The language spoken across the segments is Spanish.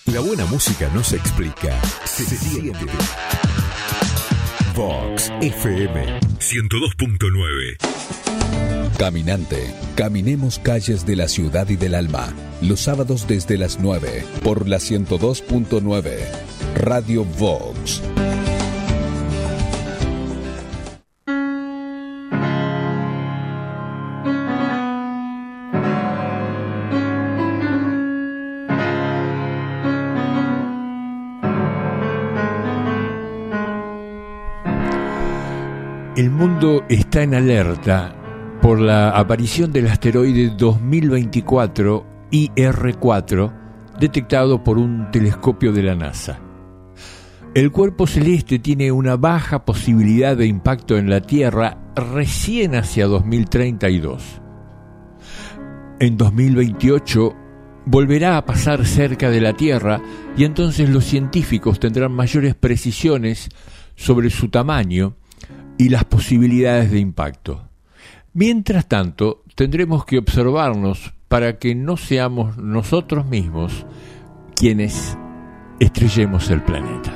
La buena música no se explica, se siente. Vox FM 102.9. Caminante, caminemos calles de la ciudad y del alma. Los sábados desde las 9 por la 102.9. Radio Vox. El mundo está en alerta por la aparición del asteroide 2024 IR4 detectado por un telescopio de la NASA. El cuerpo celeste tiene una baja posibilidad de impacto en la Tierra recién hacia 2032. En 2028 volverá a pasar cerca de la Tierra y entonces los científicos tendrán mayores precisiones sobre su tamaño y las posibilidades de impacto. Mientras tanto, tendremos que observarnos para que no seamos nosotros mismos quienes estrellemos el planeta.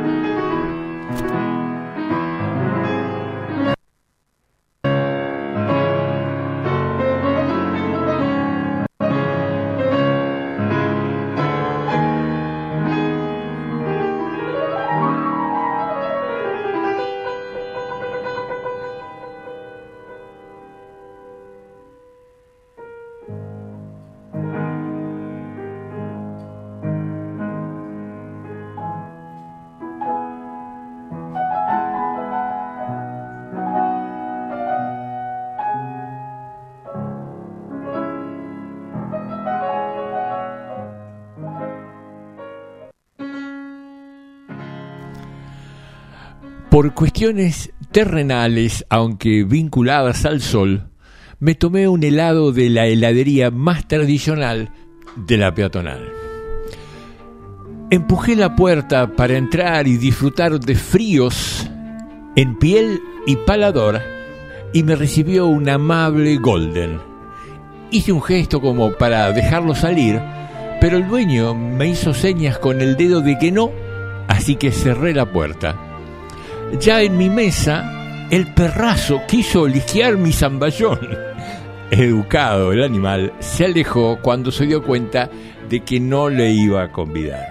Por cuestiones terrenales, aunque vinculadas al sol, me tomé un helado de la heladería más tradicional de la peatonal. Empujé la puerta para entrar y disfrutar de fríos en piel y paladar y me recibió un amable Golden. Hice un gesto como para dejarlo salir, pero el dueño me hizo señas con el dedo de que no, así que cerré la puerta. Ya en mi mesa, el perrazo quiso olisquear mi zamballón. Educado el animal, se alejó cuando se dio cuenta de que no le iba a convidar.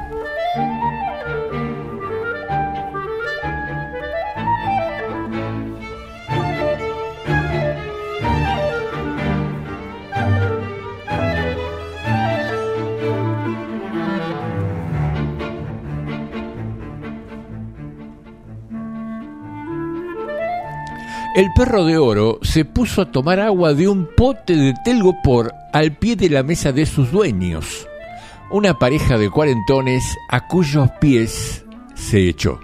El perro de oro se puso a tomar agua de un pote de telgopor al pie de la mesa de sus dueños, una pareja de cuarentones a cuyos pies se echó.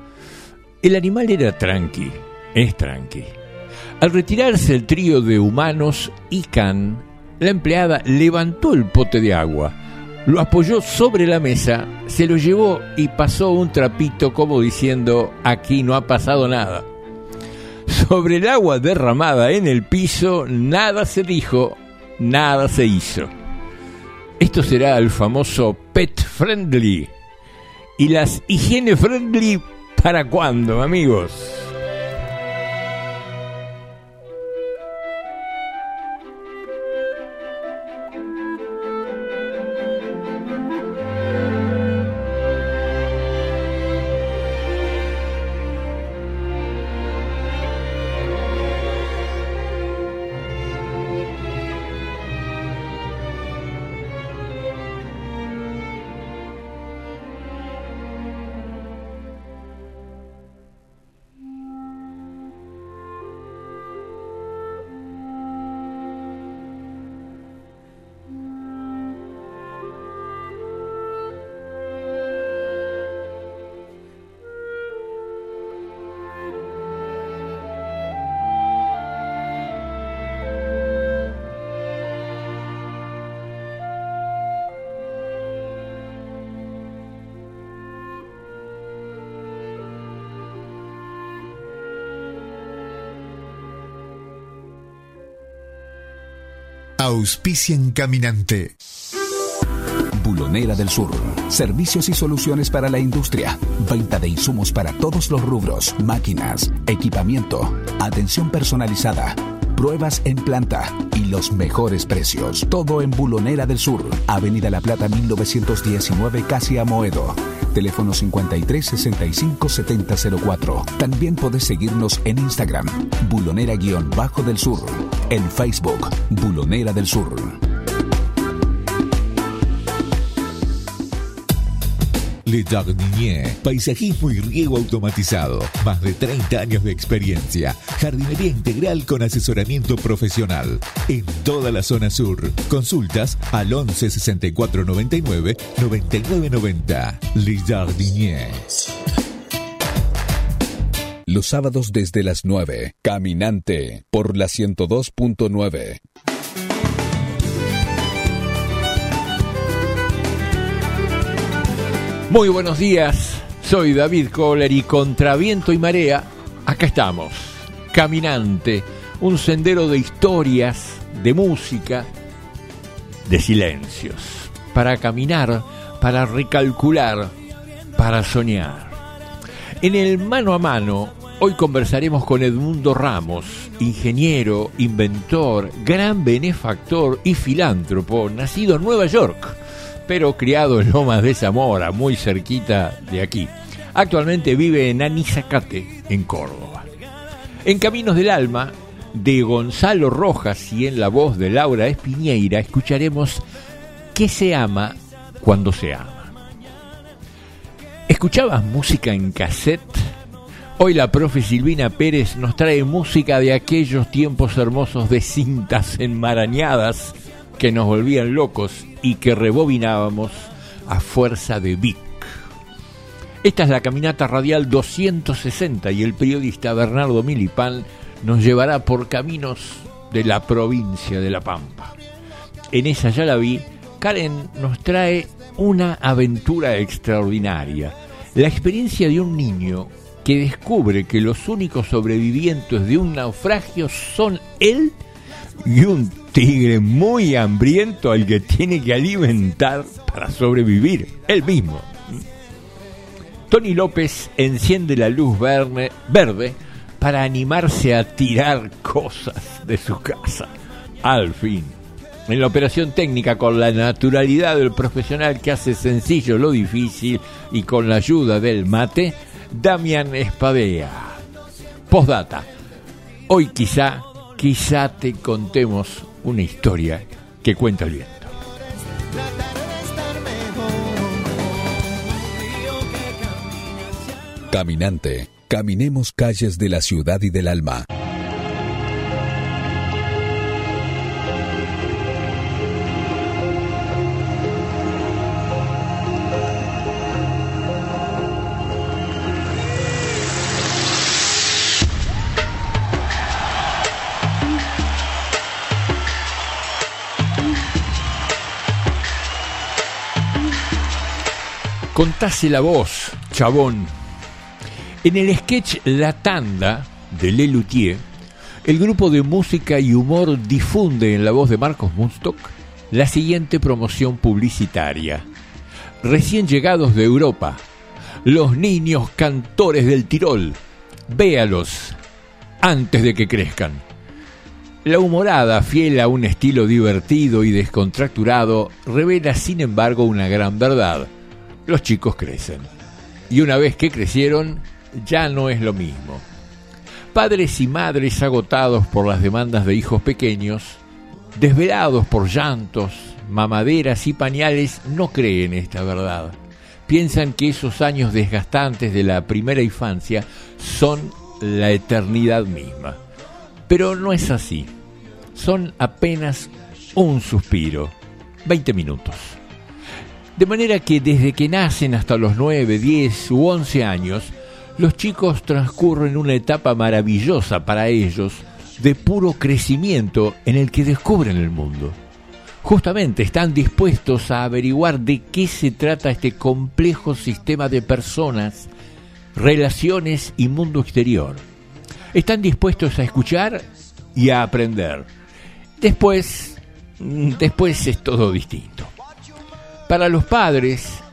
El animal era tranqui, es tranqui. Al retirarse el trío de humanos y can, la empleada levantó el pote de agua, lo apoyó sobre la mesa, se lo llevó y pasó un trapito como diciendo: aquí no ha pasado nada. Sobre el agua derramada en el piso, nada se dijo, nada se hizo. Esto será el famoso pet friendly. ¿Y las higiene friendly para cuándo, amigos? Auspician Caminante. Bulonera del Sur. Servicios y soluciones para la industria. Venta de insumos para todos los rubros. Máquinas, equipamiento, atención personalizada, pruebas en planta y los mejores precios. Todo en Bulonera del Sur. Avenida La Plata 1919, casi Amoedo. Teléfono 53 65 7004. También podés seguirnos en Instagram, Bulonera-del Sur. En Facebook, Bulonera del Sur. Le Jardinier, paisajismo y riego automatizado. Más de 30 años de experiencia. Jardinería integral con asesoramiento profesional. En toda la zona sur. Consultas al 11 64 99 99 90. Le Jardinier. Los sábados desde las 9. Caminante por la 102.9. Muy buenos días, soy David Kohler y contra viento y marea, acá estamos, Caminante, un sendero de historias, de música, de silencios, para caminar, para recalcular, para soñar. En el mano a mano, hoy conversaremos con Edmundo Ramos, ingeniero, inventor, gran benefactor y filántropo, nacido en Nueva York, pero criado en Lomas de Zamora, muy cerquita de aquí. Actualmente vive en Anizacate, en Córdoba. En Caminos del Alma, de Gonzalo Rojas y en la voz de Laura Espiñeira, escucharemos ¿Qué se ama cuando se ama? ¿Escuchabas música en cassette? Hoy la profe Silvina Pérez nos trae música de aquellos tiempos hermosos de cintas enmarañadas que nos volvían locos y que rebobinábamos a fuerza de Vic. Esta es la caminata radial 260 y el periodista Bernardo Milipán nos llevará por caminos de la provincia de La Pampa. En esa ya la vi, Karen nos trae una aventura extraordinaria, la experiencia de un niño que descubre que los únicos sobrevivientes de un naufragio son él y un tigre muy hambriento al que tiene que alimentar para sobrevivir él mismo. Tony López enciende la luz verde para animarse a tirar cosas de su casa. Al fin, en la operación técnica, con la naturalidad del profesional que hace sencillo lo difícil y con la ayuda del mate, Damián Espadea. Postdata. Hoy quizá te contemos una historia que cuenta el viento. Caminante, caminemos calles de la ciudad y del alma. Contase la voz, chabón. En el sketch La Tanda de Lelutier, el grupo de música y humor difunde en la voz de Marcos Munstock la siguiente promoción publicitaria. Recién llegados de Europa, los niños cantores del Tirol, véalos antes de que crezcan. La humorada, fiel a un estilo divertido y descontracturado, revela sin embargo una gran verdad. Los chicos crecen. Y una vez que crecieron, ya no es lo mismo. Padres y madres agotados por las demandas de hijos pequeños, desvelados por llantos, mamaderas y pañales, no creen esta verdad. Piensan que esos años desgastantes de la primera infancia son la eternidad misma. Pero no es así. Son apenas un suspiro, 20 minutos. De manera que desde que nacen hasta los 9, 10 u 11 años, los chicos transcurren una etapa maravillosa para ellos, de puro crecimiento en el que descubren el mundo. Justamente están dispuestos a averiguar de qué se trata este complejo sistema de personas, relaciones y mundo exterior. Están dispuestos a escuchar y a aprender. Después es todo distinto. Para los padres,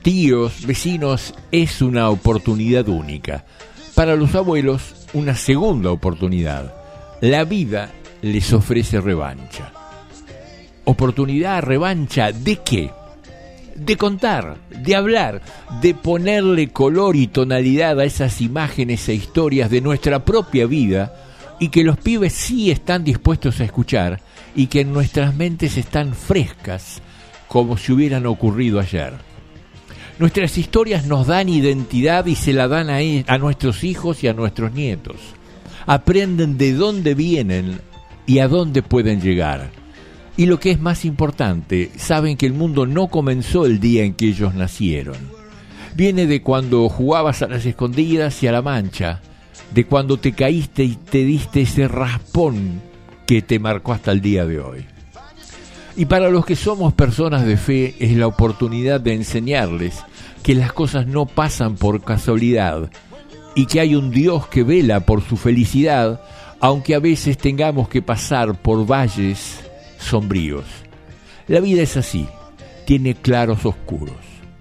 tíos, vecinos, es una oportunidad única. Para los abuelos, una segunda oportunidad. La vida les ofrece revancha. ¿Oportunidad, revancha de qué? De contar, de hablar, de ponerle color y tonalidad a esas imágenes e historias de nuestra propia vida, y que los pibes sí están dispuestos a escuchar, y que en nuestras mentes están frescas como si hubieran ocurrido ayer. Nuestras historias nos dan identidad y se la dan a nuestros hijos y a nuestros nietos. Aprenden de dónde vienen y a dónde pueden llegar. Y lo que es más importante, saben que el mundo no comenzó el día en que ellos nacieron. Viene de cuando jugabas a las escondidas y a la mancha, de cuando te caíste y te diste ese raspón que te marcó hasta el día de hoy. Y para los que somos personas de fe, es la oportunidad de enseñarles que las cosas no pasan por casualidad y que hay un Dios que vela por su felicidad, aunque a veces tengamos que pasar por valles sombríos. La vida es así, tiene claros oscuros.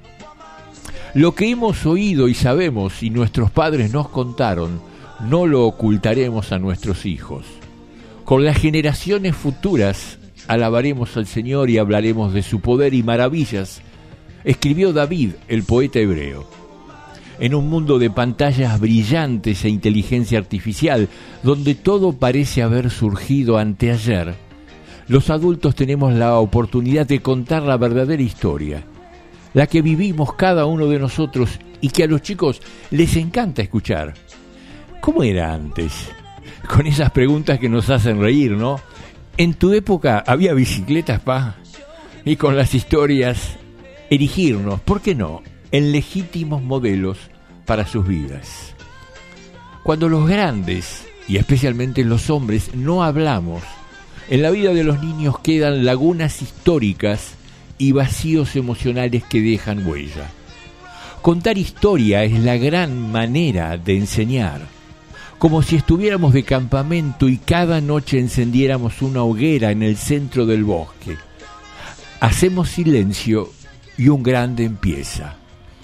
Lo que hemos oído y sabemos y nuestros padres nos contaron, no lo ocultaremos a nuestros hijos. Con las generaciones futuras alabaremos al Señor y hablaremos de su poder y maravillas, escribió David, el poeta hebreo. En un mundo de pantallas brillantes e inteligencia artificial, donde todo parece haber surgido anteayer, los adultos tenemos la oportunidad de contar la verdadera historia, la que vivimos cada uno de nosotros y que a los chicos les encanta escuchar. ¿Cómo era antes? Con esas preguntas que nos hacen reír, ¿no? En tu época había bicicletas, pa, y con las historias erigirnos, ¿por qué no?, en legítimos modelos para sus vidas. Cuando los grandes, y especialmente los hombres, no hablamos, en la vida de los niños quedan lagunas históricas y vacíos emocionales que dejan huella. Contar historia es la gran manera de enseñar, como si estuviéramos de campamento y cada noche encendiéramos una hoguera en el centro del bosque. Hacemos silencio y un grande empieza.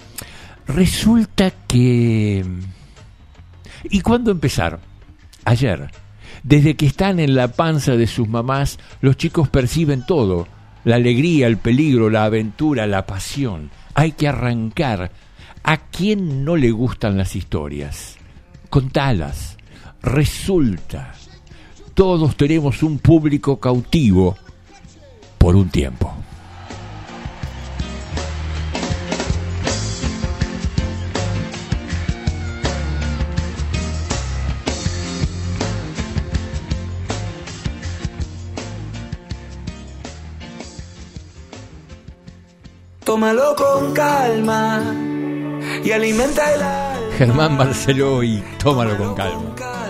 Resulta que... ¿Y cuándo empezar? Ayer. Desde que están en la panza de sus mamás, los chicos perciben todo: la alegría, el peligro, la aventura, la pasión. Hay que arrancar. ¿A quién no le gustan las historias? Contalas. Resulta, todos tenemos un público cautivo por un tiempo. Tómalo con calma y alimenta el alma. Germán Barceló y Tómalo con calma.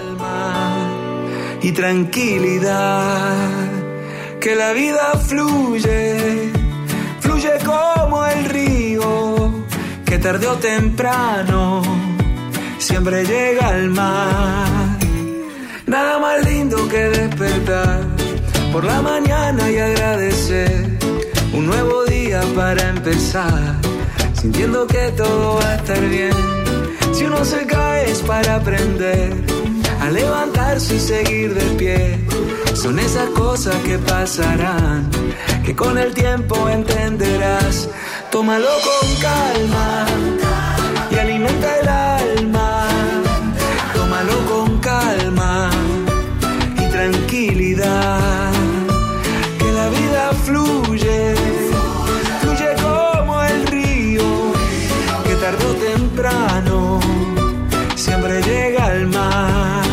Y tranquilidad, que la vida fluye, fluye como el río, que tarde o temprano siempre llega al mar. Nada más lindo que despertar por la mañana y agradecer un nuevo día para empezar, sintiendo que todo va a estar bien. Si uno se cae es para aprender a levantarse y seguir de pie. Son esas cosas que pasarán, que con el tiempo entenderás. Tómalo con calma y alimenta el alma. Tómalo con calma y tranquilidad, que la vida fluye, fluye como el río, que tarde o temprano siempre llega al mar.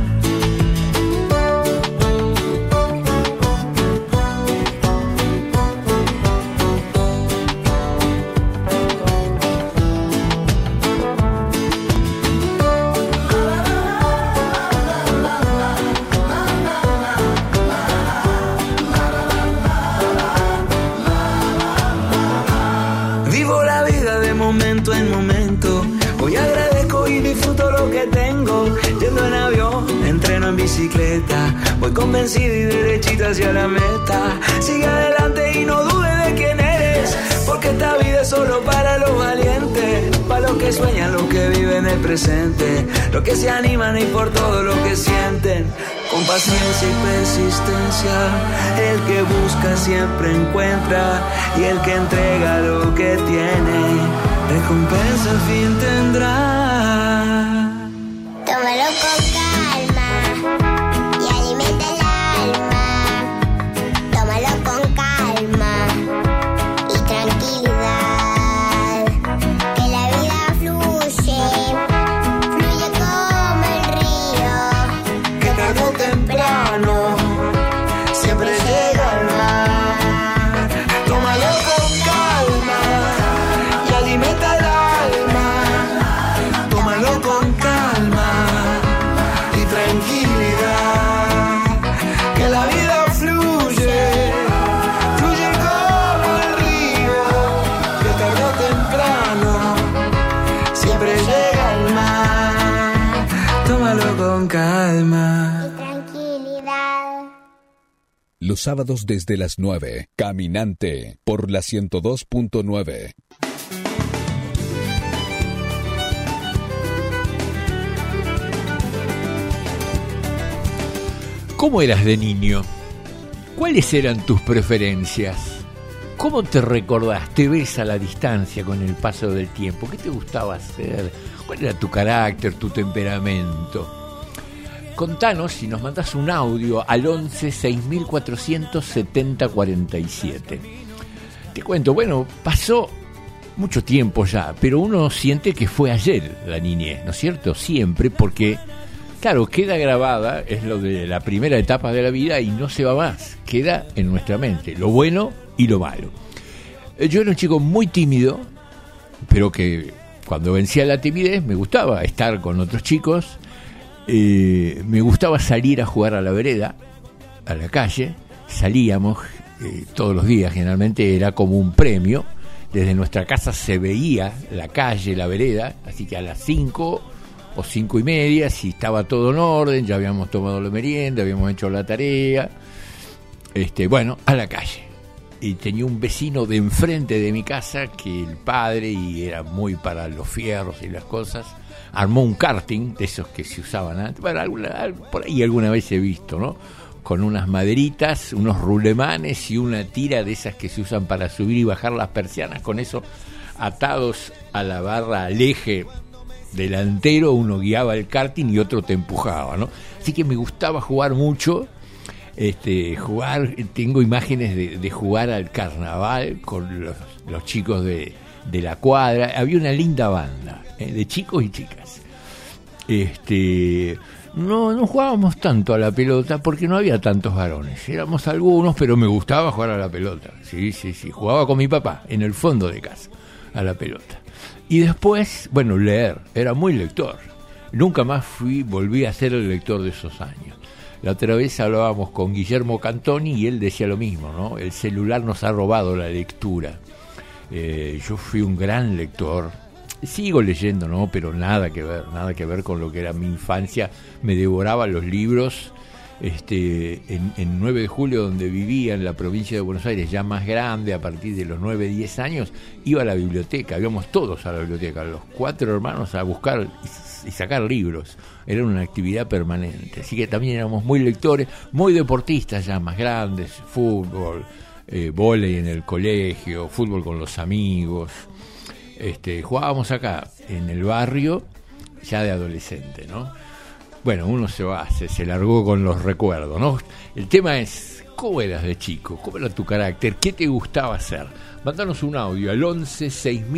Vivo la vida de momento en momento. Hoy agradezco y disfruto lo que tengo. Yendo en avión, entreno en bicicleta. Voy convencido y derechito hacia la meta. Sigue adelante y no dude de quién eres, porque esta vida es solo para los valientes, para los que sueñan, los que viven el presente, los que se animan y por todo lo que sienten. Con paciencia y persistencia, el que busca siempre encuentra, y el que entrega lo que tiene, recompensa al fin tendrá. Tómalo con calma y alimenta el alma. Tómalo con calma y tranquilidad. Que la vida fluye, fluye como el río, Que tarde o temprano siempre llega al mar. Tómalo con calma y alimenta el alma. Tómalo con calma y tranquilidad. Que la vida fluye, fluye como el río. Que tarde o temprano siempre llega al mar. Tómalo con calma. y tranquilidad. Los sábados desde las 9, Caminante, por la 102.9. ¿Cómo eras de niño? ¿Cuáles eran tus preferencias? ¿Cómo te recordás? ¿Te ves a la distancia con el paso del tiempo? ¿Qué te gustaba hacer? ¿Cuál era tu carácter, tu temperamento? Contanos si nos mandás un audio al 11 6470 47. Te cuento, bueno, pasó mucho tiempo ya, pero uno siente que fue ayer la niñez, ¿no es cierto? Siempre, porque, claro, queda grabada, es lo de la primera etapa de la vida y no se va más, queda en nuestra mente, lo bueno y lo malo. Yo era un chico muy tímido, pero que cuando vencía la timidez me gustaba estar con otros chicos, me gustaba salir a jugar a la vereda, a la calle, salíamos todos los días, generalmente era como un premio, desde nuestra casa se veía la calle, la vereda, así que a las 5 o 5:30, si estaba todo en orden, ya habíamos tomado la merienda, habíamos hecho la tarea, bueno, a la calle. Y tenía un vecino de enfrente de mi casa que el padre, y era muy para los fierros y las cosas, armó un karting de esos que se usaban antes, bueno, por ahí alguna vez he visto, ¿no? Con unas maderitas, unos rulemanes y una tira de esas que se usan para subir y bajar las persianas, con eso atados a la barra, al eje delantero, uno guiaba el karting y otro te empujaba, ¿no? Así que me gustaba jugar mucho, tengo imágenes de jugar al carnaval con los chicos de la cuadra. Había una linda banda, de chicos y chicas. No jugábamos tanto a la pelota porque no había tantos varones, éramos algunos, pero me gustaba jugar a la pelota. Sí, jugaba con mi papá en el fondo de casa a la pelota. Y después, bueno, leer, era muy lector. Nunca más volví a ser el lector de esos años. La otra vez hablábamos con Guillermo Cantoni y él decía lo mismo, ¿no? El celular nos ha robado la lectura. Yo fui un gran lector, sigo leyendo, ¿no? Pero nada que ver con lo que era mi infancia. Me devoraba los libros. En 9 de julio, donde vivía, en la provincia de Buenos Aires, ya más grande, a partir de los 9, 10 años, iba a la biblioteca, íbamos todos a la biblioteca, los 4 hermanos, a buscar y sacar libros. Era una actividad permanente, así que también éramos muy lectores, muy deportistas ya más grandes, fútbol, vóley en el colegio, fútbol con los amigos. Jugábamos acá en el barrio ya de adolescente, ¿no? Bueno, uno se largó con los recuerdos, ¿no? El tema es, ¿cómo eras de chico? ¿Cómo era tu carácter? ¿Qué te gustaba hacer? Mándanos un audio al 11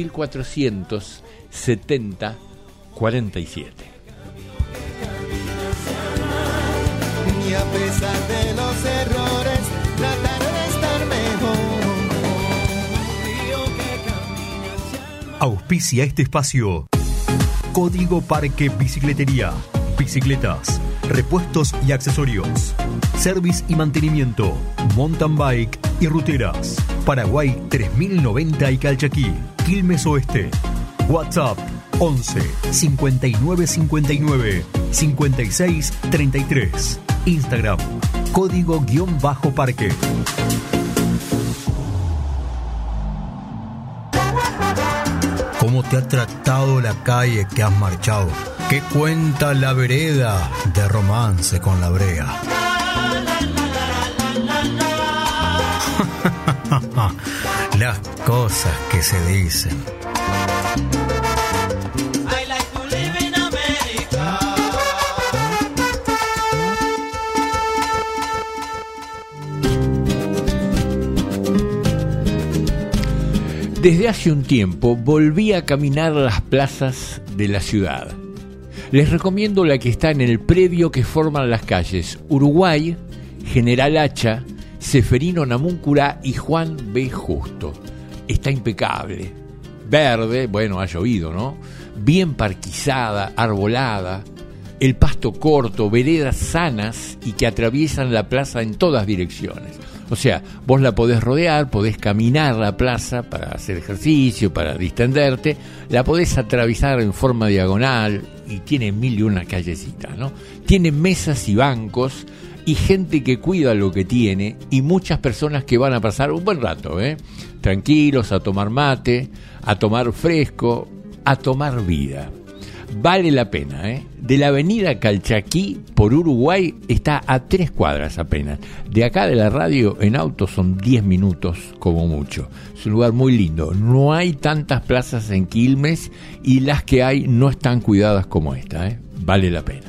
6470 47. Y a pesar de los errores, tratar de estar mejor. Auspicia este espacio. Código Parque Bicicletería. Bicicletas, repuestos y accesorios, service y mantenimiento, mountain bike y ruteras. Paraguay 3090 y Calchaquí, Quilmes Oeste. WhatsApp 11 59 59 56 33. Instagram Código-Parque. ¿Cómo te ha tratado la calle que has marchado? ¿Qué cuenta la vereda de romance con la brea? Las cosas que se dicen. Desde hace un tiempo volví a caminar las plazas de la ciudad. Les recomiendo la que está en el predio que forman las calles Uruguay, General Hacha, Seferino Namuncurá y Juan B. Justo. Está impecable, verde, bueno, ha llovido, ¿no? Bien parquizada, arbolada, el pasto corto, veredas sanas y que atraviesan la plaza en todas direcciones. O sea, vos la podés rodear, podés caminar la plaza para hacer ejercicio, para distenderte, la podés atravesar en forma diagonal y tiene 1001 callecitas, ¿no? Tiene mesas y bancos y gente que cuida lo que tiene y muchas personas que van a pasar un buen rato, tranquilos, a tomar mate, a tomar fresco, a tomar vida. Vale la pena, De la avenida Calchaquí por Uruguay está a 3 cuadras apenas. De acá de la radio en auto son 10 minutos como mucho. Es un lugar muy lindo. No hay tantas plazas en Quilmes y las que hay no están cuidadas como esta, Vale la pena.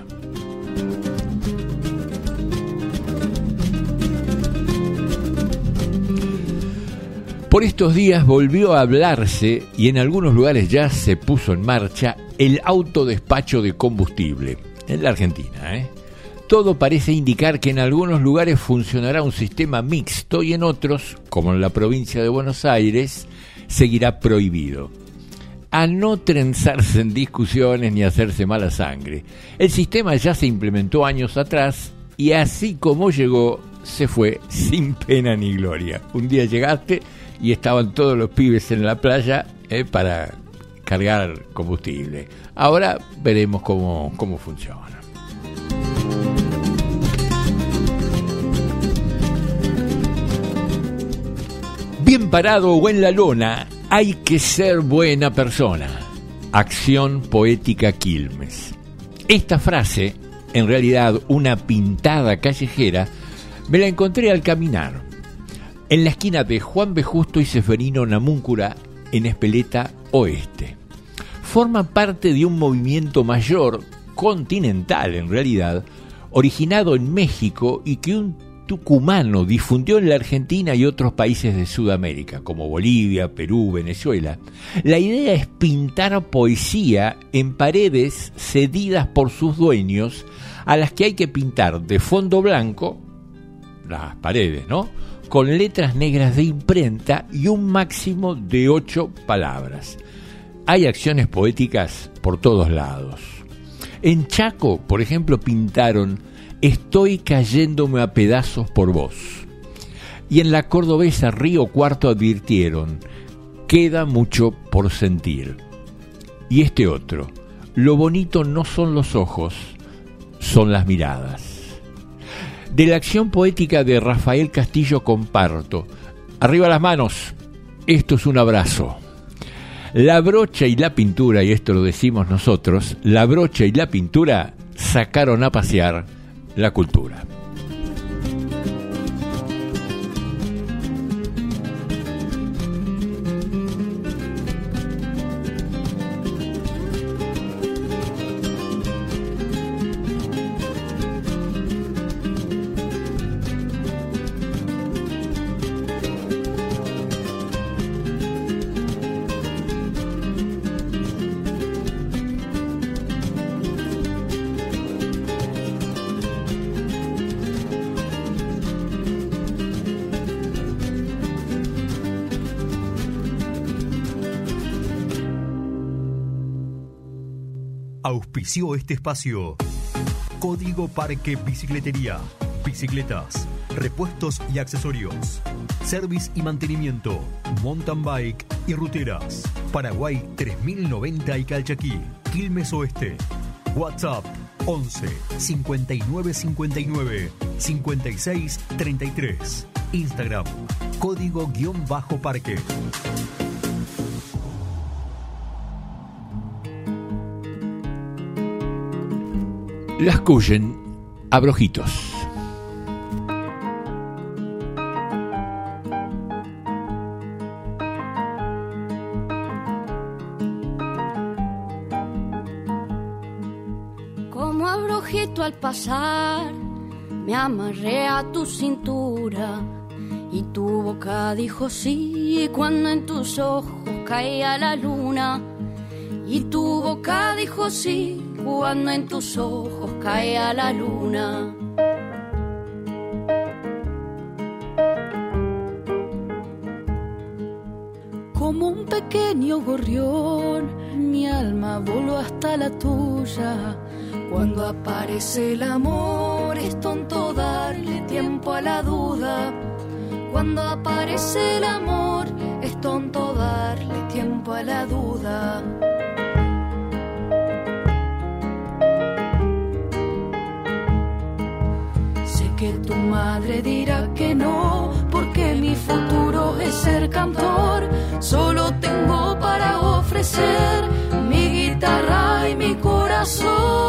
Por estos días volvió a hablarse y en algunos lugares ya se puso en marcha el autodespacho de combustible en la Argentina. Todo parece indicar que en algunos lugares funcionará un sistema mixto y en otros, como en la provincia de Buenos Aires, seguirá prohibido. A no trenzarse en discusiones ni hacerse mala sangre. El sistema ya se implementó años atrás y así como llegó, se fue sin pena ni gloria. Un día llegaste y estaban todos los pibes en la playa para cargar combustible. Ahora veremos cómo funciona. Bien parado o en la lona, hay que ser buena persona. Acción Poética Quilmes. Esta frase, en realidad una pintada callejera, me la encontré al caminar en la esquina de Juan B. Justo y Seferino Namuncurá en Espeleta Oeste. Forma parte de un movimiento mayor, continental en realidad, originado en México y que un tucumano difundió en la Argentina y otros países de Sudamérica, como Bolivia, Perú, Venezuela. La idea es pintar poesía en paredes cedidas por sus dueños, a las que hay que pintar de fondo blanco, las paredes, ¿no?, con letras negras de imprenta y un máximo de 8 palabras. Hay acciones poéticas por todos lados. En Chaco, por ejemplo, pintaron "Estoy cayéndome a pedazos por vos". Y en la cordobesa Río Cuarto advirtieron: "Queda mucho por sentir". Y este otro: "Lo bonito no son los ojos, son las miradas". De la acción poética de Rafael Castillo comparto: "Arriba las manos, esto es un abrazo". La brocha y la pintura, y esto lo decimos nosotros, la brocha y la pintura sacaron a pasear la cultura. Auspició este espacio Código Parque Bicicletería. Bicicletas, repuestos y accesorios. Service y mantenimiento, mountain bike y ruteras. Paraguay 3090 y Calchaquí, Quilmes Oeste. WhatsApp 11 59 59 56 33. Instagram Código-Parque. Las Cuyen, Abrojitos. Como abrojito al pasar, me amarré a tu cintura y tu boca dijo sí cuando en tus ojos caía la luna. Y tu boca dijo sí cuando en tus ojos caía la luna. Como un pequeño gorrión, mi alma voló hasta la tuya. Cuando aparece el amor, es tonto darle tiempo a la duda. Cuando aparece el amor, es tonto darle tiempo a la duda. Sé que tu madre dirá que no, porque mi futuro es ser cantor. Solo tengo para ofrecer mi guitarra y mi corazón.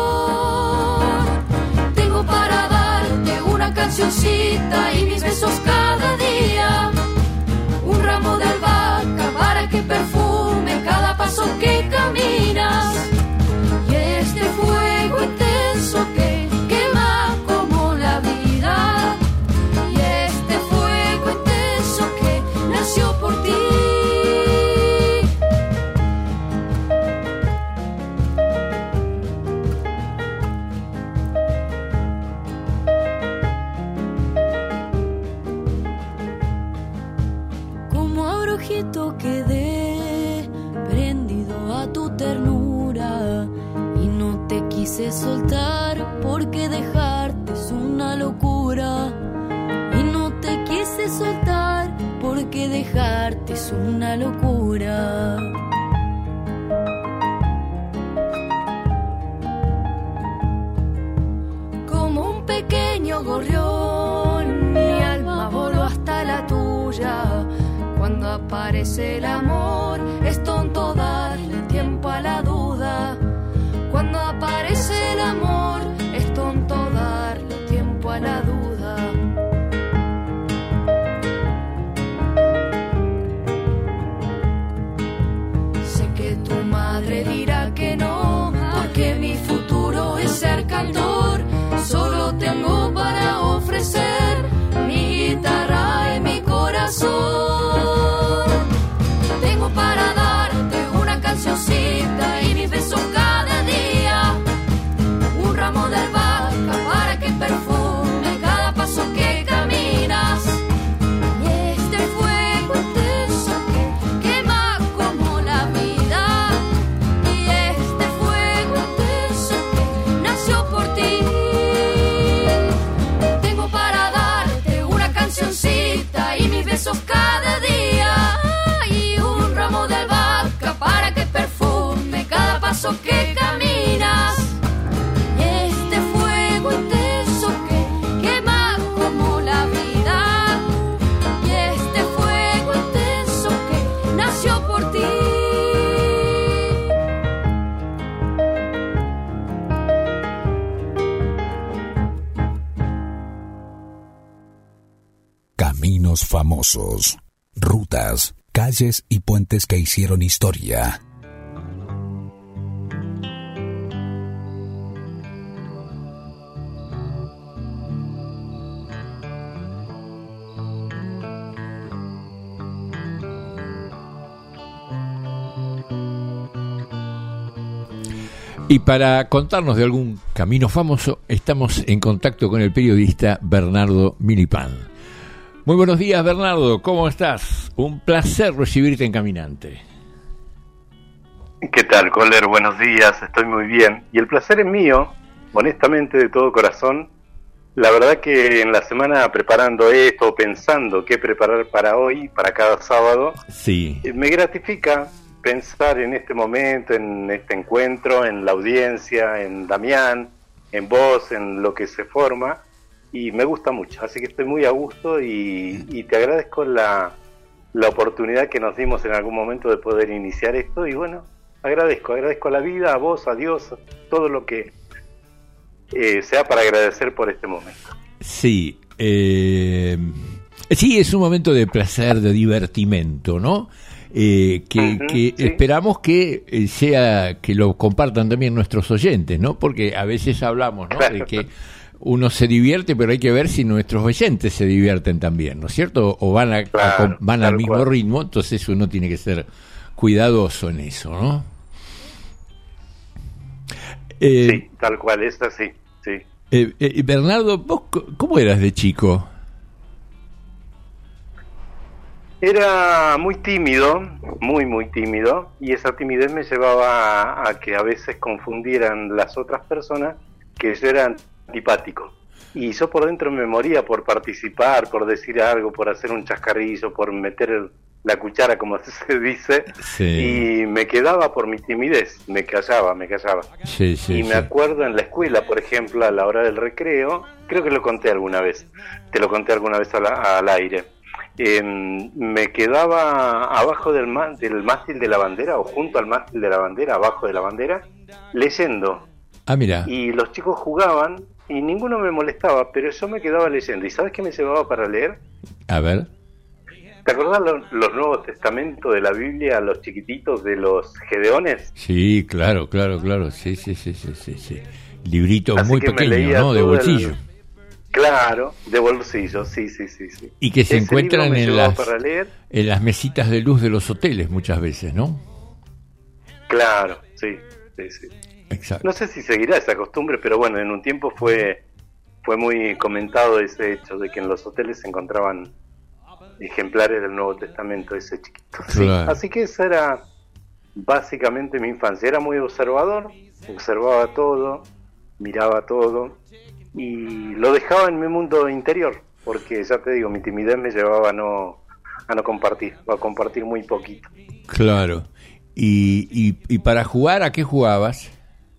Tengo para darte una cancioncita y mis besos cada día. Un ramo de albahaca para que perfume cada paso que caminas. Y este fuego intenso que quema como la vida. Y este fuego intenso que nació por ti. Quedé prendido a tu ternura y no te quise soltar porque dejarte es una locura. Y no te quise soltar porque dejarte es una locura. Como un pequeño gorrión, mi alma voló hasta la tuya. Cuando aparece el amor, es tonto darle tiempo a la duda. Cuando aparece el amor, es tonto darle tiempo a la duda. Sé que tu madre dirá que no, porque mi futuro es ser cantor. Solo tengo para ofrecer mi guitarra y mi corazón. Para darte una cancioncita y mis besos cada día. Un ramo de albahaca para que perfume cada paso que caminas. Y este fuego intenso que quema como la vida. Y este fuego intenso que nació por ti. Tengo para darte una cancioncita y mis besos cada día. De albahaca para que perfume cada paso que caminas. Y este fuego intenso que quema como la vida. Y este fuego intenso que nació por ti. Caminos famosos, rutas, calles y puentes que hicieron historia. Y para contarnos de algún camino famoso, estamos en contacto con el periodista Bernardo Milipán. Muy buenos días, Bernardo, ¿cómo estás? Un placer recibirte en Caminante. ¿Qué tal, Kohler? Buenos días, estoy muy bien. Y el placer es mío, honestamente, de todo corazón. La verdad que en la semana preparando esto, pensando qué preparar para hoy, para cada sábado, sí, me gratifica pensar en este momento, en este encuentro, en la audiencia, en Damián, en vos, en lo que se forma. Y me gusta mucho, así que estoy muy a gusto y te agradezco la oportunidad que nos dimos en algún momento de poder iniciar esto. Y bueno, agradezco a la vida, a vos, a Dios, todo lo que sea para agradecer por este momento. Sí, sí, es un momento de placer, de divertimento, ¿no? Que esperamos que sea, que lo compartan también nuestros oyentes, ¿no? Porque a veces hablamos, ¿no? De que uno se divierte, pero hay que ver si nuestros oyentes se divierten también, ¿no es cierto? O van al mismo ritmo, entonces uno tiene que ser cuidadoso en eso, ¿no? Sí, tal cual, es así, sí. Bernardo, ¿vos cómo eras de chico? Era muy tímido, muy tímido, y esa timidez me llevaba a que a veces confundieran las otras personas que yo era antipático. Y yo por dentro me moría por participar, por decir algo, por hacer un chascarrillo, por meter la cuchara, como se dice, sí. Y me quedaba por mi timidez, me callaba. Sí, y me acuerdo en la escuela, por ejemplo, a la hora del recreo, creo que lo conté alguna vez, te lo conté alguna vez al aire. Me quedaba abajo del mástil de la bandera, o junto al mástil de la bandera, abajo de la bandera, leyendo. Ah, mira. Y los chicos jugaban y ninguno me molestaba, pero yo me quedaba leyendo. ¿Y sabes qué me llevaba para leer? A ver. ¿Te acordás los Nuevos Testamentos de la Biblia, los chiquititos de los Gedeones? Sí, claro. Sí. Librito muy pequeño, ¿no? De bolsillo. Claro, de bolsillo, sí. Y que se encuentran en las mesitas de luz de los hoteles muchas veces, ¿no? Claro, sí. Exacto. No sé si seguirá esa costumbre, pero bueno, en un tiempo fue muy comentado ese hecho de que en los hoteles se encontraban ejemplares del Nuevo Testamento, ese chiquito. Claro. Sí, así que esa era básicamente mi infancia. Era muy observador, observaba todo, miraba todo y lo dejaba en mi mundo interior, porque ya te digo, mi timidez me llevaba a no compartir, o a compartir muy poquito. Claro. ¿Y para jugar, a qué jugabas?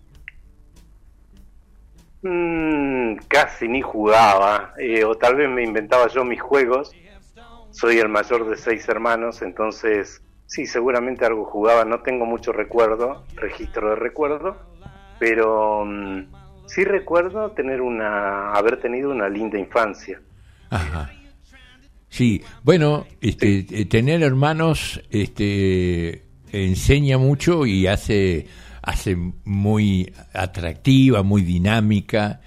Casi ni jugaba, o tal vez me inventaba yo mis juegos. Soy el mayor de 6 hermanos, entonces sí, seguramente algo jugaba. No tengo mucho registro de recuerdo, pero sí recuerdo haber tenido una linda infancia. Ajá. Sí, bueno, tener hermanos enseña mucho y hace muy atractiva, muy dinámica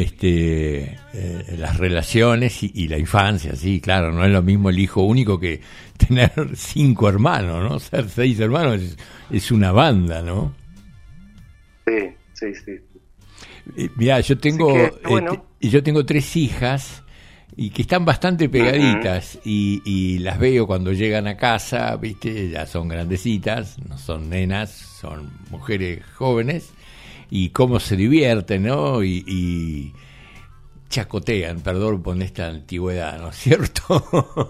las relaciones y la infancia. Sí, claro, no es lo mismo el hijo único que tener 5 hermanos, ¿no? Ser 6 hermanos es una banda, ¿no? Sí. Mirá, yo tengo 3 hijas y que están bastante pegaditas. Uh-huh. y las veo cuando llegan a casa, viste, ya son grandecitas, no son nenas, son mujeres jóvenes, y cómo se divierten, ¿no? Y chacotean, perdón por esta antigüedad, ¿no es cierto?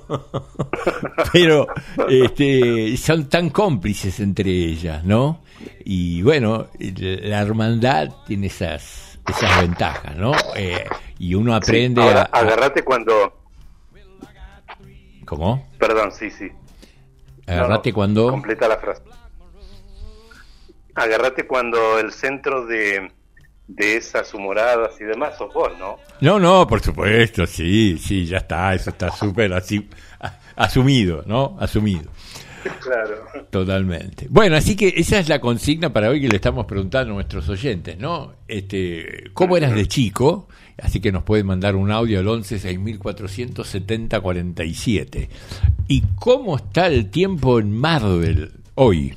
Pero son tan cómplices entre ellas, ¿no? Y bueno, la hermandad tiene esas ventajas, ¿no? Y uno aprende agarrate cuando... ¿Cómo? Perdón, sí. Agarrate cuando... Completa la frase. Agarrate cuando el centro de esas humoradas y demás sos vos, ¿no? No, por supuesto, sí, ya está, eso está súper así, asumido, ¿no? Asumido. Claro. Totalmente. Bueno, así que esa es la consigna para hoy que le estamos preguntando a nuestros oyentes, ¿no? ¿Cómo eras de chico? Así que nos pueden mandar un audio al 11-6470-47. ¿Y cómo está el tiempo en Marvel hoy?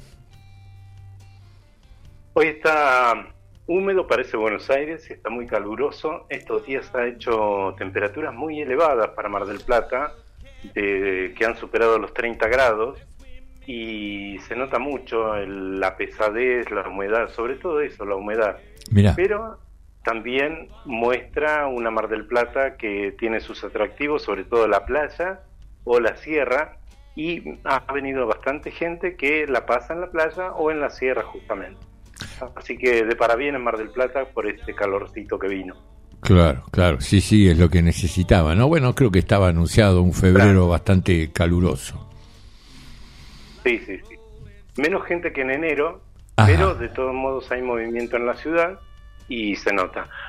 Hoy está húmedo, parece Buenos Aires, está muy caluroso. Estos días ha hecho temperaturas muy elevadas para Mar del Plata, que han superado los 30 grados. Y se nota mucho la pesadez, la humedad, sobre todo eso, la humedad. Mirá. Pero también muestra una Mar del Plata que tiene sus atractivos, sobre todo la playa o la sierra, y ha venido bastante gente que la pasa en la playa o en la sierra justamente. Así que de parabienes Mar del Plata por este calorcito que vino. Claro, sí, es lo que necesitaba, ¿no? Bueno, creo que estaba anunciado un febrero bastante caluroso. Sí. Menos gente que en enero, Ajá. pero de todos modos hay movimiento en la ciudad y se nota.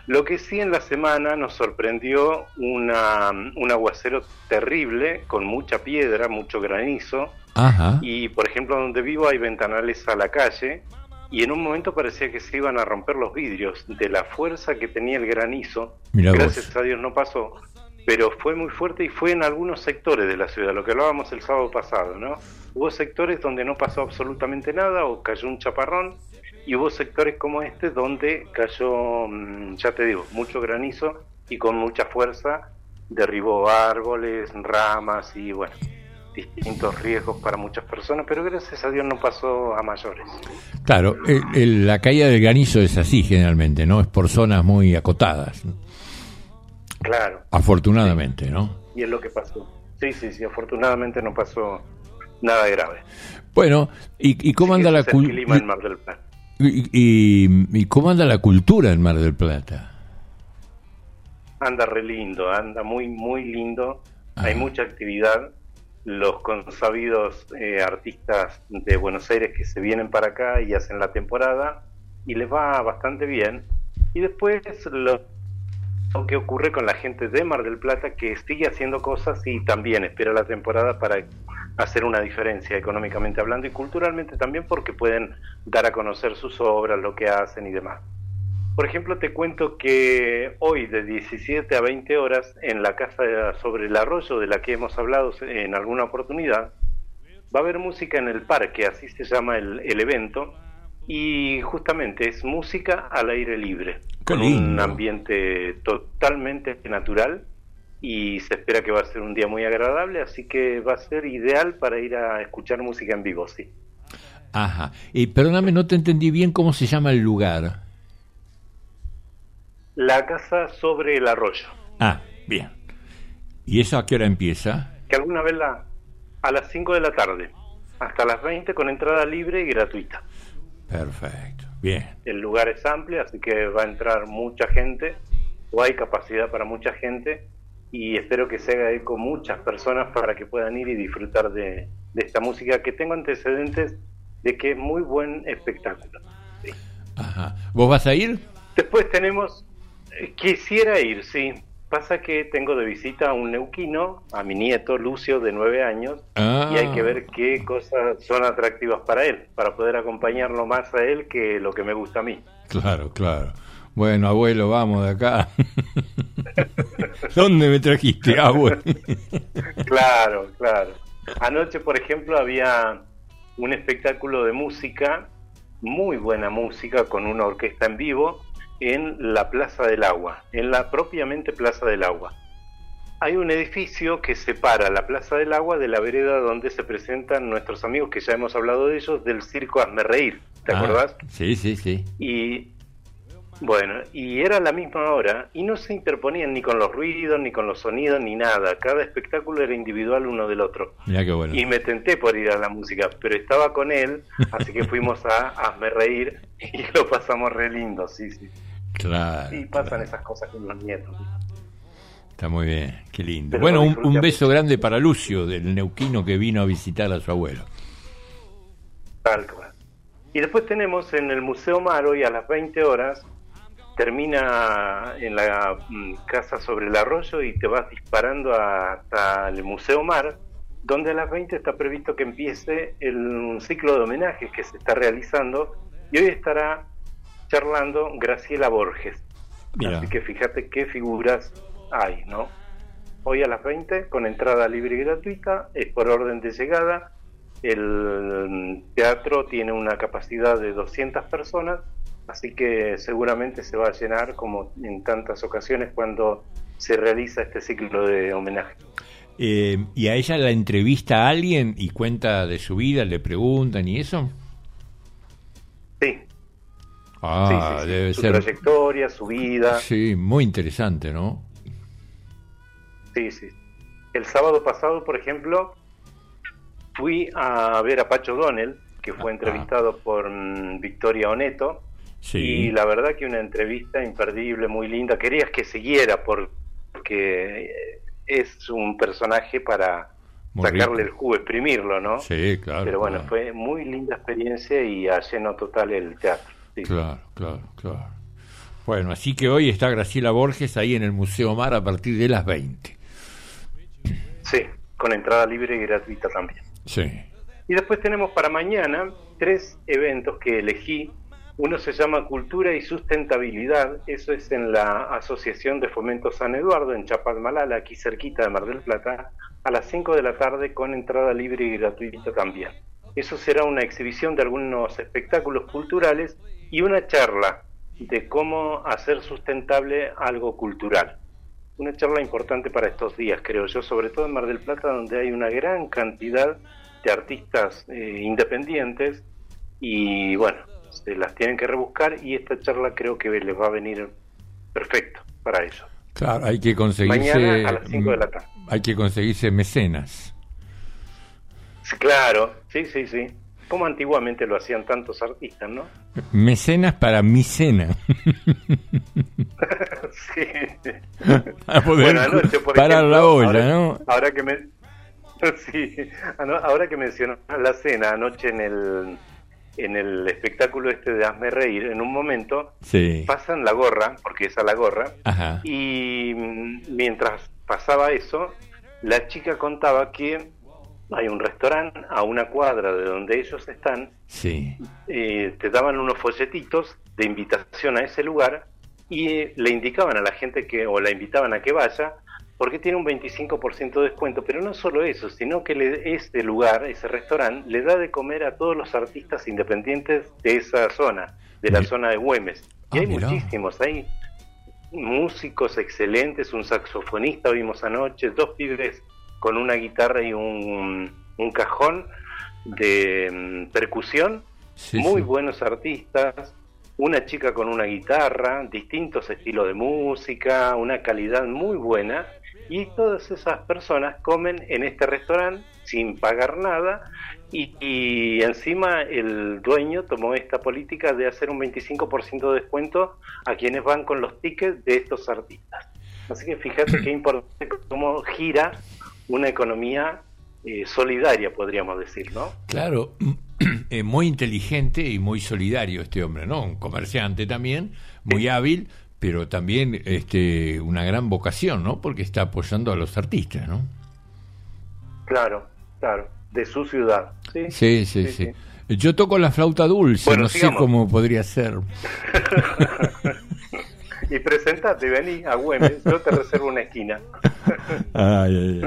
Lo que sí en la semana nos sorprendió un aguacero terrible, con mucha piedra, mucho granizo. Ajá. Y por ejemplo donde vivo hay ventanales a la calle y en un momento parecía que se iban a romper los vidrios de la fuerza que tenía el granizo. Mirá Gracias vos. a Dios no pasó, pero fue muy fuerte y fue en algunos sectores de la ciudad, lo que hablábamos el sábado pasado, ¿no? Hubo sectores donde no pasó absolutamente nada o cayó un chaparrón, y hubo sectores como este donde cayó, ya te digo, mucho granizo y con mucha fuerza derribó árboles, ramas y bueno, distintos riesgos para muchas personas, pero gracias a Dios no pasó a mayores. Claro, la caída del granizo es así generalmente, ¿no? Es por zonas muy acotadas. Claro. Afortunadamente, ¿no? Y es lo que pasó. Sí, afortunadamente no pasó nada grave. Bueno, ¿y cómo anda la cultura? El clima en Mar del Plata. ¿Y cómo anda la cultura en Mar del Plata? Anda re lindo, anda muy, muy lindo. Hay mucha actividad. Los consabidos artistas de Buenos Aires que se vienen para acá y hacen la temporada y les va bastante bien. Y después lo que ocurre con la gente de Mar del Plata, que sigue haciendo cosas y también espera la temporada para hacer una diferencia económicamente hablando y culturalmente también, porque pueden dar a conocer sus obras, lo que hacen y demás. Por ejemplo, te cuento que hoy de 17 a 20 horas en la Casa sobre el Arroyo, de la que hemos hablado en alguna oportunidad, va a haber música en el parque, así se llama el evento, y justamente es música al aire libre, con un ambiente totalmente natural, y se espera que va a ser un día muy agradable, así que va a ser ideal para ir a escuchar música en vivo, sí. Ajá. Y perdóname, no te entendí bien cómo se llama el lugar. La Casa sobre el Arroyo. Ah, bien. ¿Y eso a qué hora empieza? Que alguna vez a las 5 de la tarde, hasta las 20 con entrada libre y gratuita. Perfecto, bien. El lugar es amplio, así que va a entrar mucha gente, o hay capacidad para mucha gente, y espero que se haga eco muchas personas para que puedan ir y disfrutar de esta música, que tengo antecedentes de que es muy buen espectáculo. Sí. Ajá. ¿Vos vas a ir? Después tenemos... Quisiera ir, sí. Pasa que tengo de visita a un neuquino, a mi nieto Lucio, de 9 años, y hay que ver qué cosas son atractivas para él, para poder acompañarlo más a él que lo que me gusta a mí. Claro, claro. Bueno, abuelo, vamos de acá. ¿Dónde me trajiste, abuelo? Claro. Anoche, por ejemplo, había un espectáculo de música, muy buena música, con una orquesta en vivo, en la Plaza del Agua, en la propiamente Plaza del Agua. Hay un edificio que separa la Plaza del Agua de la vereda donde se presentan nuestros amigos, que ya hemos hablado de ellos, del circo Hazme Reír, ¿te acordás? Sí. Y bueno, y era la misma hora, y no se interponían ni con los ruidos, ni con los sonidos, ni nada. Cada espectáculo era individual uno del otro. Mirá qué bueno. Y me tenté por ir a la música, pero estaba con él, así que fuimos a Hazme Reír, y lo pasamos re lindo, sí. Claro. Sí, pasan esas cosas con los nietos. Está muy bien, qué lindo. Pero bueno, un beso grande para Lucio, del neuquino que vino a visitar a su abuelo. Tal cual. Y después tenemos en el Museo Mar, hoy a las 20 horas, termina en la Casa sobre el Arroyo y te vas disparando hasta el Museo Mar, donde a las 20 está previsto que empiece un ciclo de homenajes que se está realizando, y hoy estará charlando Graciela Borges. Mirá. Así que fíjate qué figuras hay, ¿no? Hoy a las 20, con entrada libre y gratuita, es por orden de llegada. El teatro tiene una capacidad de 200 personas, así que seguramente se va a llenar, como en tantas ocasiones cuando se realiza este ciclo de homenaje. ¿Y a ella la entrevista a alguien y cuenta de su vida, le preguntan y eso? Sí. Sí. Debe su ser... trayectoria, su vida. Sí, muy interesante, ¿no? Sí. El sábado pasado, por ejemplo, fui a ver a Pacho Donel, que fue entrevistado por Victoria Oneto, y la verdad que una entrevista imperdible, muy linda. Querías que siguiera porque es un personaje para muy sacarle rico el jugo, exprimirlo, ¿no? Sí, claro. Pero bueno, fue muy linda experiencia y a lleno total el teatro. Sí. Claro. Bueno, así que hoy está Graciela Borges ahí en el Museo Mar a partir de las 20. Sí, con entrada libre y gratuita también. Sí. Y después tenemos para mañana 3 eventos que elegí. Uno se llama Cultura y Sustentabilidad, eso es en la Asociación de Fomento San Eduardo, en Chapalmalala, aquí cerquita de Mar del Plata, a las 5 de la tarde con entrada libre y gratuita también. Eso será una exhibición de algunos espectáculos culturales y una charla de cómo hacer sustentable algo cultural. Una charla importante para estos días, creo yo, sobre todo en Mar del Plata, donde hay una gran cantidad de artistas independientes y bueno, se las tienen que rebuscar y esta charla creo que les va a venir perfecto para ellos. Claro, hay que conseguirse mañana a las 5 de la tarde. Hay que conseguirse mecenas. Sí, claro, sí. Como antiguamente lo hacían tantos artistas, ¿no? Mecenas para mi cena. Sí. Para poder bueno, anoche, por parar ejemplo, la olla, ahora, ¿no? Ahora que mencionas la cena, anoche en el espectáculo este de Hazme Reír, en un momento sí. pasan la gorra, porque esa es la gorra, Ajá. y mientras pasaba eso, la chica contaba que hay un restaurante a una cuadra de donde ellos están, sí. Te daban unos folletitos de invitación a ese lugar y le indicaban a la gente o la invitaban a que vaya, porque tiene un 25% de descuento, pero no solo eso, sino que este lugar, ese restaurante, le da de comer a todos los artistas independientes de esa zona, de la zona de Güemes. Y hay muchísimos, hay músicos excelentes, un saxofonista vimos anoche, 2 pibes con una guitarra y un cajón de percusión, sí, muy buenos artistas, una chica con una guitarra, distintos estilos de música, una calidad muy buena, y todas esas personas comen en este restaurante sin pagar nada, y encima el dueño tomó esta política de hacer un 25% de descuento a quienes van con los tickets de estos artistas. Así que fíjate qué importante cómo gira una economía solidaria, podríamos decir, ¿no? Claro, muy inteligente y muy solidario este hombre, ¿no? Un comerciante también, muy hábil, pero también una gran vocación, ¿no? Porque está apoyando a los artistas, ¿no? Claro, de su ciudad. Sí. Yo toco la flauta dulce, bueno, no sigamos. Sé cómo podría ser. Y presentate, vení a Güemes, yo te reservo una esquina. Ay.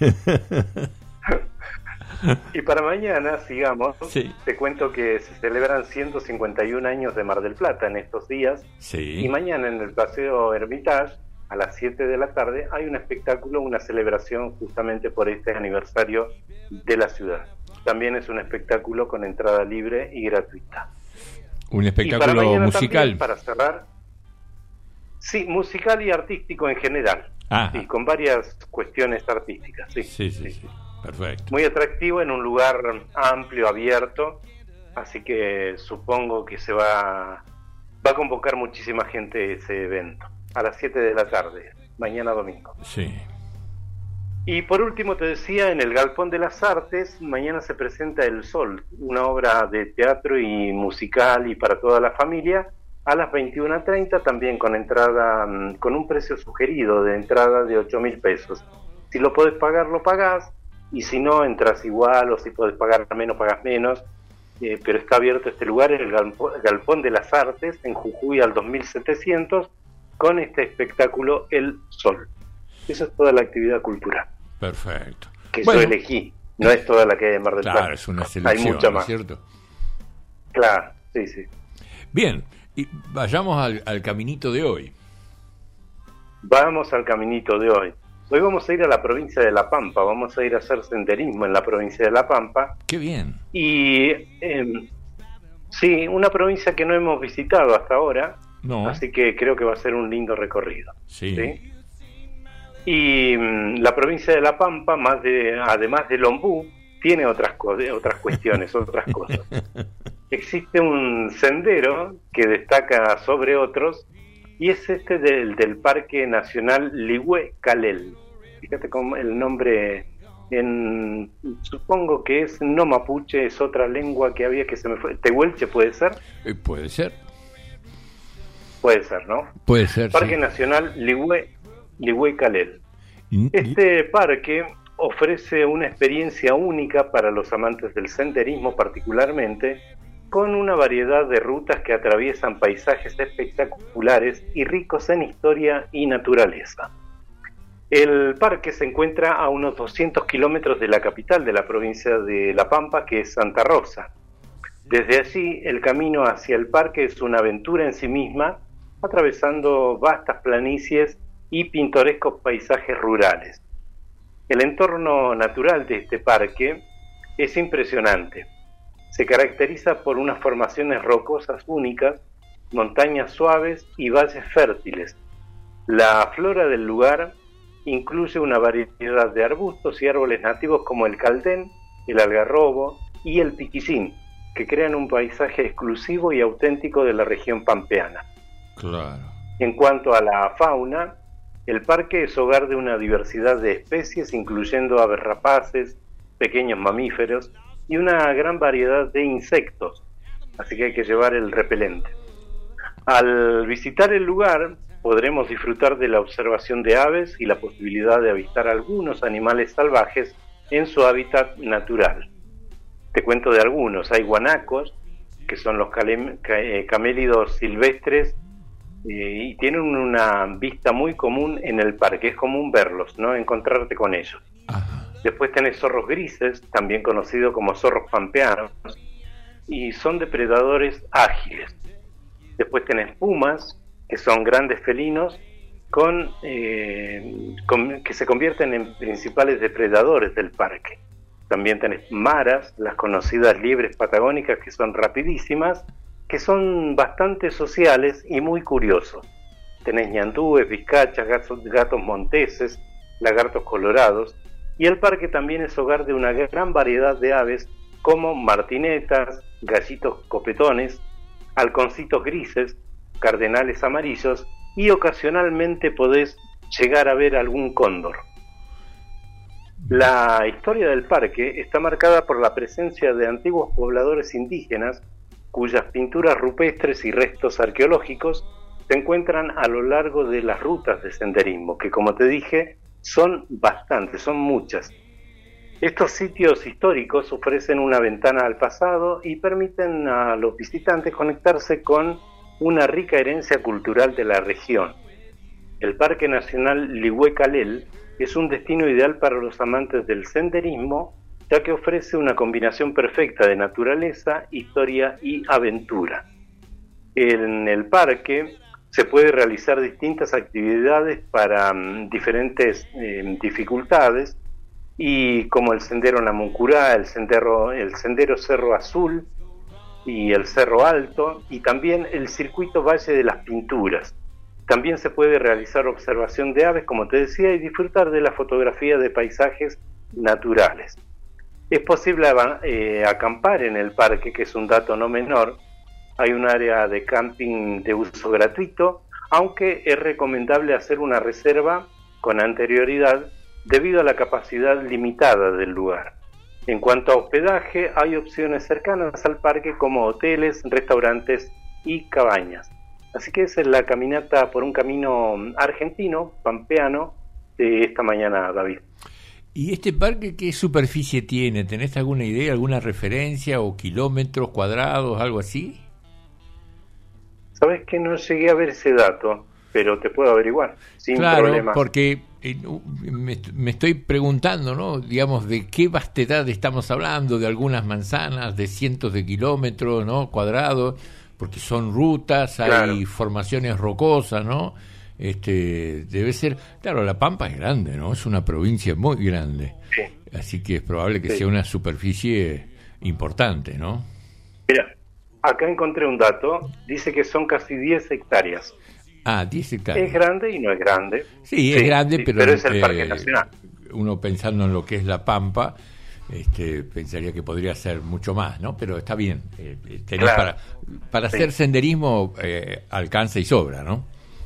Y para mañana, sigamos, sí. Te cuento que se celebran 151 años de Mar del Plata en estos días. Sí. Y mañana en el Paseo Hermitage, a las 7 de la tarde, hay un espectáculo, una celebración justamente por este aniversario de la ciudad. También es un espectáculo con entrada libre y gratuita. Un espectáculo musical. También, para cerrar, sí, musical y artístico en general. Sí, con varias cuestiones artísticas. Sí. Perfecto. Muy atractivo en un lugar amplio, abierto, así que supongo que se va a convocar muchísima gente ese evento, a las 7 de la tarde, mañana domingo. Sí. Y por último te decía, en el Galpón de las Artes, mañana se presenta El Sol, una obra de teatro y musical y para toda la familia, a las 21:30, también con entrada, con un precio sugerido de entrada de 8.000 pesos. Si lo podés pagar, lo pagás, y si no, entras igual, o si podés pagar menos, pagás menos, pero está abierto este lugar, el Galpón de las Artes, en Jujuy al 2700, con este espectáculo El Sol. Esa es toda la actividad cultural. Perfecto. Que yo elegí, no es toda la que hay en Mar del Plata. Claro, es una selección, hay mucha más. ¿Cierto? Claro, sí. Bien, y vayamos al caminito de hoy. Vamos al caminito de hoy. Hoy vamos a ir a la provincia de La Pampa, vamos a ir a hacer senderismo en la provincia de La Pampa. ¡Qué bien! Y sí, una provincia que no hemos visitado hasta ahora, así que creo que va a ser un lindo recorrido. Sí. Y la provincia de La Pampa, además del ombú, tiene otras cuestiones, otras cosas. Existe un sendero que destaca sobre otros, y es del Parque Nacional Lihue-Calel. Fíjate cómo el nombre, supongo que es no mapuche, es otra lengua que había que se me fue. ¿Tehuelche puede ser? Puede ser. Puede ser, ¿no? Puede ser. Parque sí. Nacional Lihue Calel. Este parque ofrece una experiencia única para los amantes del senderismo particularmente, con una variedad de rutas que atraviesan paisajes espectaculares y ricos en historia y naturaleza. El parque se encuentra a unos 200 kilómetros de la capital de la provincia de La Pampa, que es Santa Rosa. Desde allí, el camino hacia el parque es una aventura en sí misma, atravesando vastas planicies y pintorescos paisajes rurales. El entorno natural de este parque es impresionante. Se caracteriza por unas formaciones rocosas únicas, montañas suaves y valles fértiles. La flora del lugar incluye una variedad de arbustos y árboles nativos como el caldén, el algarrobo y el piquillín, que crean un paisaje exclusivo y auténtico de la región pampeana. Claro. En cuanto a la fauna, el parque es hogar de una diversidad de especies, incluyendo aves rapaces, pequeños mamíferos y una gran variedad de insectos, así que hay que llevar el repelente. Al visitar el lugar, podremos disfrutar de la observación de aves y la posibilidad de avistar algunos animales salvajes en su hábitat natural. Te cuento de algunos. Hay guanacos, que son los camélidos silvestres, y tienen una vista muy común en el parque. Es común verlos, ¿no? Encontrarte con ellos. Ajá. Después tenés zorros grises, también conocidos como zorros pampeanos, y son depredadores ágiles. Después tenés pumas, que son grandes felinos que se convierten en principales depredadores del parque. También tenés maras, las conocidas liebres patagónicas, que son rapidísimas, que son bastante sociales y muy curiosos. Tenés ñandúes, vizcachas, gatos monteses, lagartos colorados, y el parque también es hogar de una gran variedad de aves como martinetas, gallitos copetones, halconcitos grises, cardenales amarillos, y ocasionalmente podés llegar a ver algún cóndor. La historia del parque está marcada por la presencia de antiguos pobladores indígenas, cuyas pinturas rupestres y restos arqueológicos se encuentran a lo largo de las rutas de senderismo, que, como te dije, son bastantes, son muchas. Estos sitios históricos ofrecen una ventana al pasado y permiten a los visitantes conectarse con una rica herencia cultural de la región. El Parque Nacional Lihue Calel es un destino ideal para los amantes del senderismo, ya que ofrece una combinación perfecta de naturaleza, historia y aventura. En el parque se puede realizar distintas actividades para diferentes dificultades, y como el sendero Namuncurá, el sendero Cerro Azul y el Cerro Alto, y también el circuito Valle de las Pinturas. También se puede realizar observación de aves, como te decía, y disfrutar de la fotografía de paisajes naturales. Es posible acampar en el parque, que es un dato no menor. Hay un área de camping de uso gratuito, aunque es recomendable hacer una reserva con anterioridad debido a la capacidad limitada del lugar. En cuanto a hospedaje, hay opciones cercanas al parque como hoteles, restaurantes y cabañas. Así que esa es la caminata por un camino argentino, pampeano, de esta mañana, David. ¿Y este parque qué superficie tiene? ¿Tenés alguna idea, alguna referencia o kilómetros cuadrados, algo así? Sabes que no llegué a ver ese dato, pero te puedo averiguar sin problemas. Claro, porque me estoy preguntando, ¿no? Digamos, ¿de qué vastedad estamos hablando? De algunas manzanas, de cientos de kilómetros, ¿no? Cuadrados, porque son rutas, claro. Hay formaciones rocosas, ¿no? Debe ser, claro, La Pampa es grande, ¿no? Es una provincia muy grande. Sí. Así que es probable que Sí. sea una superficie importante, ¿no? Mira, acá encontré un dato, dice que son casi 10 hectáreas. 10 hectáreas. Es grande y no es grande. Sí, es grande, pero es el Parque Nacional. Uno pensando en lo que es La Pampa, pensaría que podría ser mucho más, ¿no? Pero está bien, tenés Claro. para Sí. hacer senderismo alcanza y sobra, ¿no?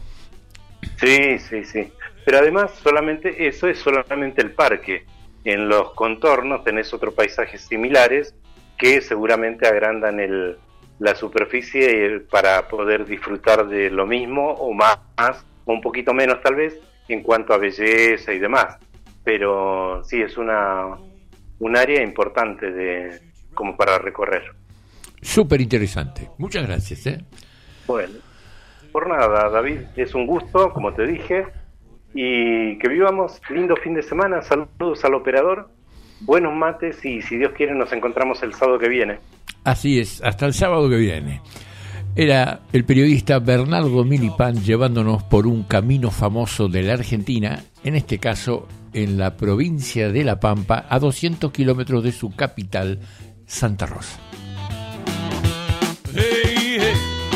Sí. Pero además eso es solamente el parque. En los contornos tenés otros paisajes similares que seguramente agrandan el la superficie para poder disfrutar de lo mismo o más o un poquito menos tal vez en cuanto a belleza y demás. Pero sí, es un área importante como para recorrer. Súper interesante. Muchas gracias. Bueno, por nada, David, es un gusto, como te dije, y que vivamos lindo fin de semana. Saludos al operador, buenos mates y si Dios quiere nos encontramos el sábado que viene. Así es, hasta el sábado que viene. Era el periodista Bernardo Milipán llevándonos por un camino famoso de la Argentina, en este caso en la provincia de La Pampa, a 200 kilómetros de su capital, Santa Rosa. Hey, hey.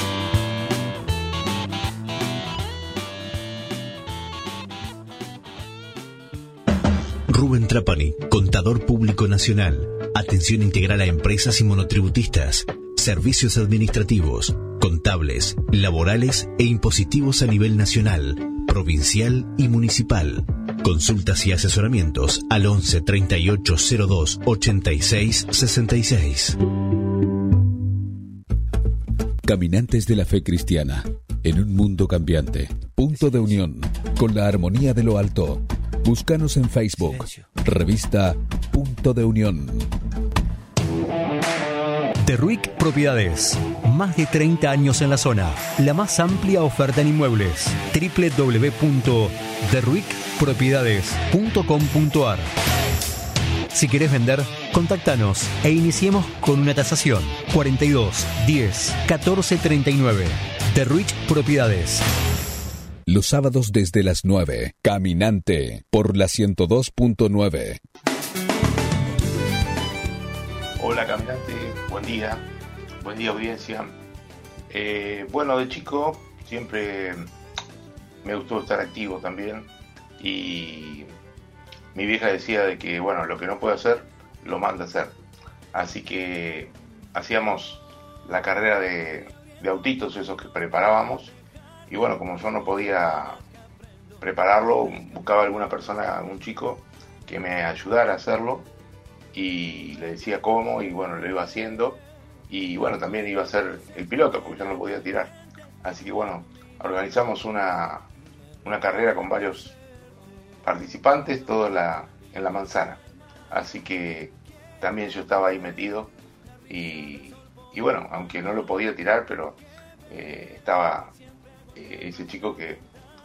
Rubén Trapani, contador público nacional. Atención integral a empresas y monotributistas. Servicios administrativos, contables, laborales e impositivos a nivel nacional, provincial y municipal. Consultas y asesoramientos al 11 38 02 86 66. Caminantes de la fe cristiana, en un mundo cambiante. Punto de unión, con la armonía de lo alto. Búscanos en Facebook, revista Punto de Unión. Derruic Propiedades. Más de 30 años en la zona. La más amplia oferta en inmuebles. www.derruicpropiedades.com.ar. Si querés vender, contactanos e iniciemos con una tasación. 42 10 14 39. Derruic Propiedades. Los sábados desde las 9. Caminante por la 102.9. Hola caminante, buen día audiencia. Bueno, de chico siempre me gustó estar activo también y mi vieja decía de que bueno, lo que no puede hacer, lo manda a hacer. Así que hacíamos la carrera de autitos, esos que preparábamos, y bueno, como yo no podía prepararlo, buscaba alguna persona, algún chico que me ayudara a hacerlo y le decía cómo y bueno, lo iba haciendo y bueno, también iba a ser el piloto porque yo no lo podía tirar. Así que bueno, organizamos una carrera con varios participantes, todo en la manzana. Así que también yo estaba ahí metido y bueno, aunque no lo podía tirar, pero estaba ese chico que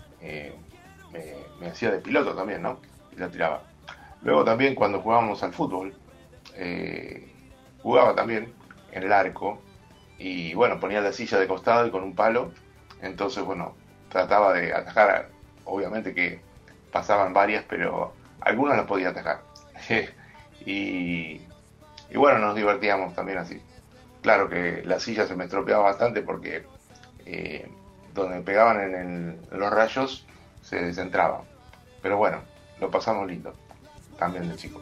me hacía de piloto también, ¿no? Y la tiraba. Luego también cuando jugábamos al fútbol, jugaba también en el arco y bueno, ponía la silla de costado y con un palo, entonces bueno, trataba de atajar, obviamente que pasaban varias, pero algunas las podía atajar. y bueno, nos divertíamos también así. Claro que la silla se me estropeaba bastante porque donde pegaban en los rayos se descentraban, pero bueno, lo pasamos lindo también de chico.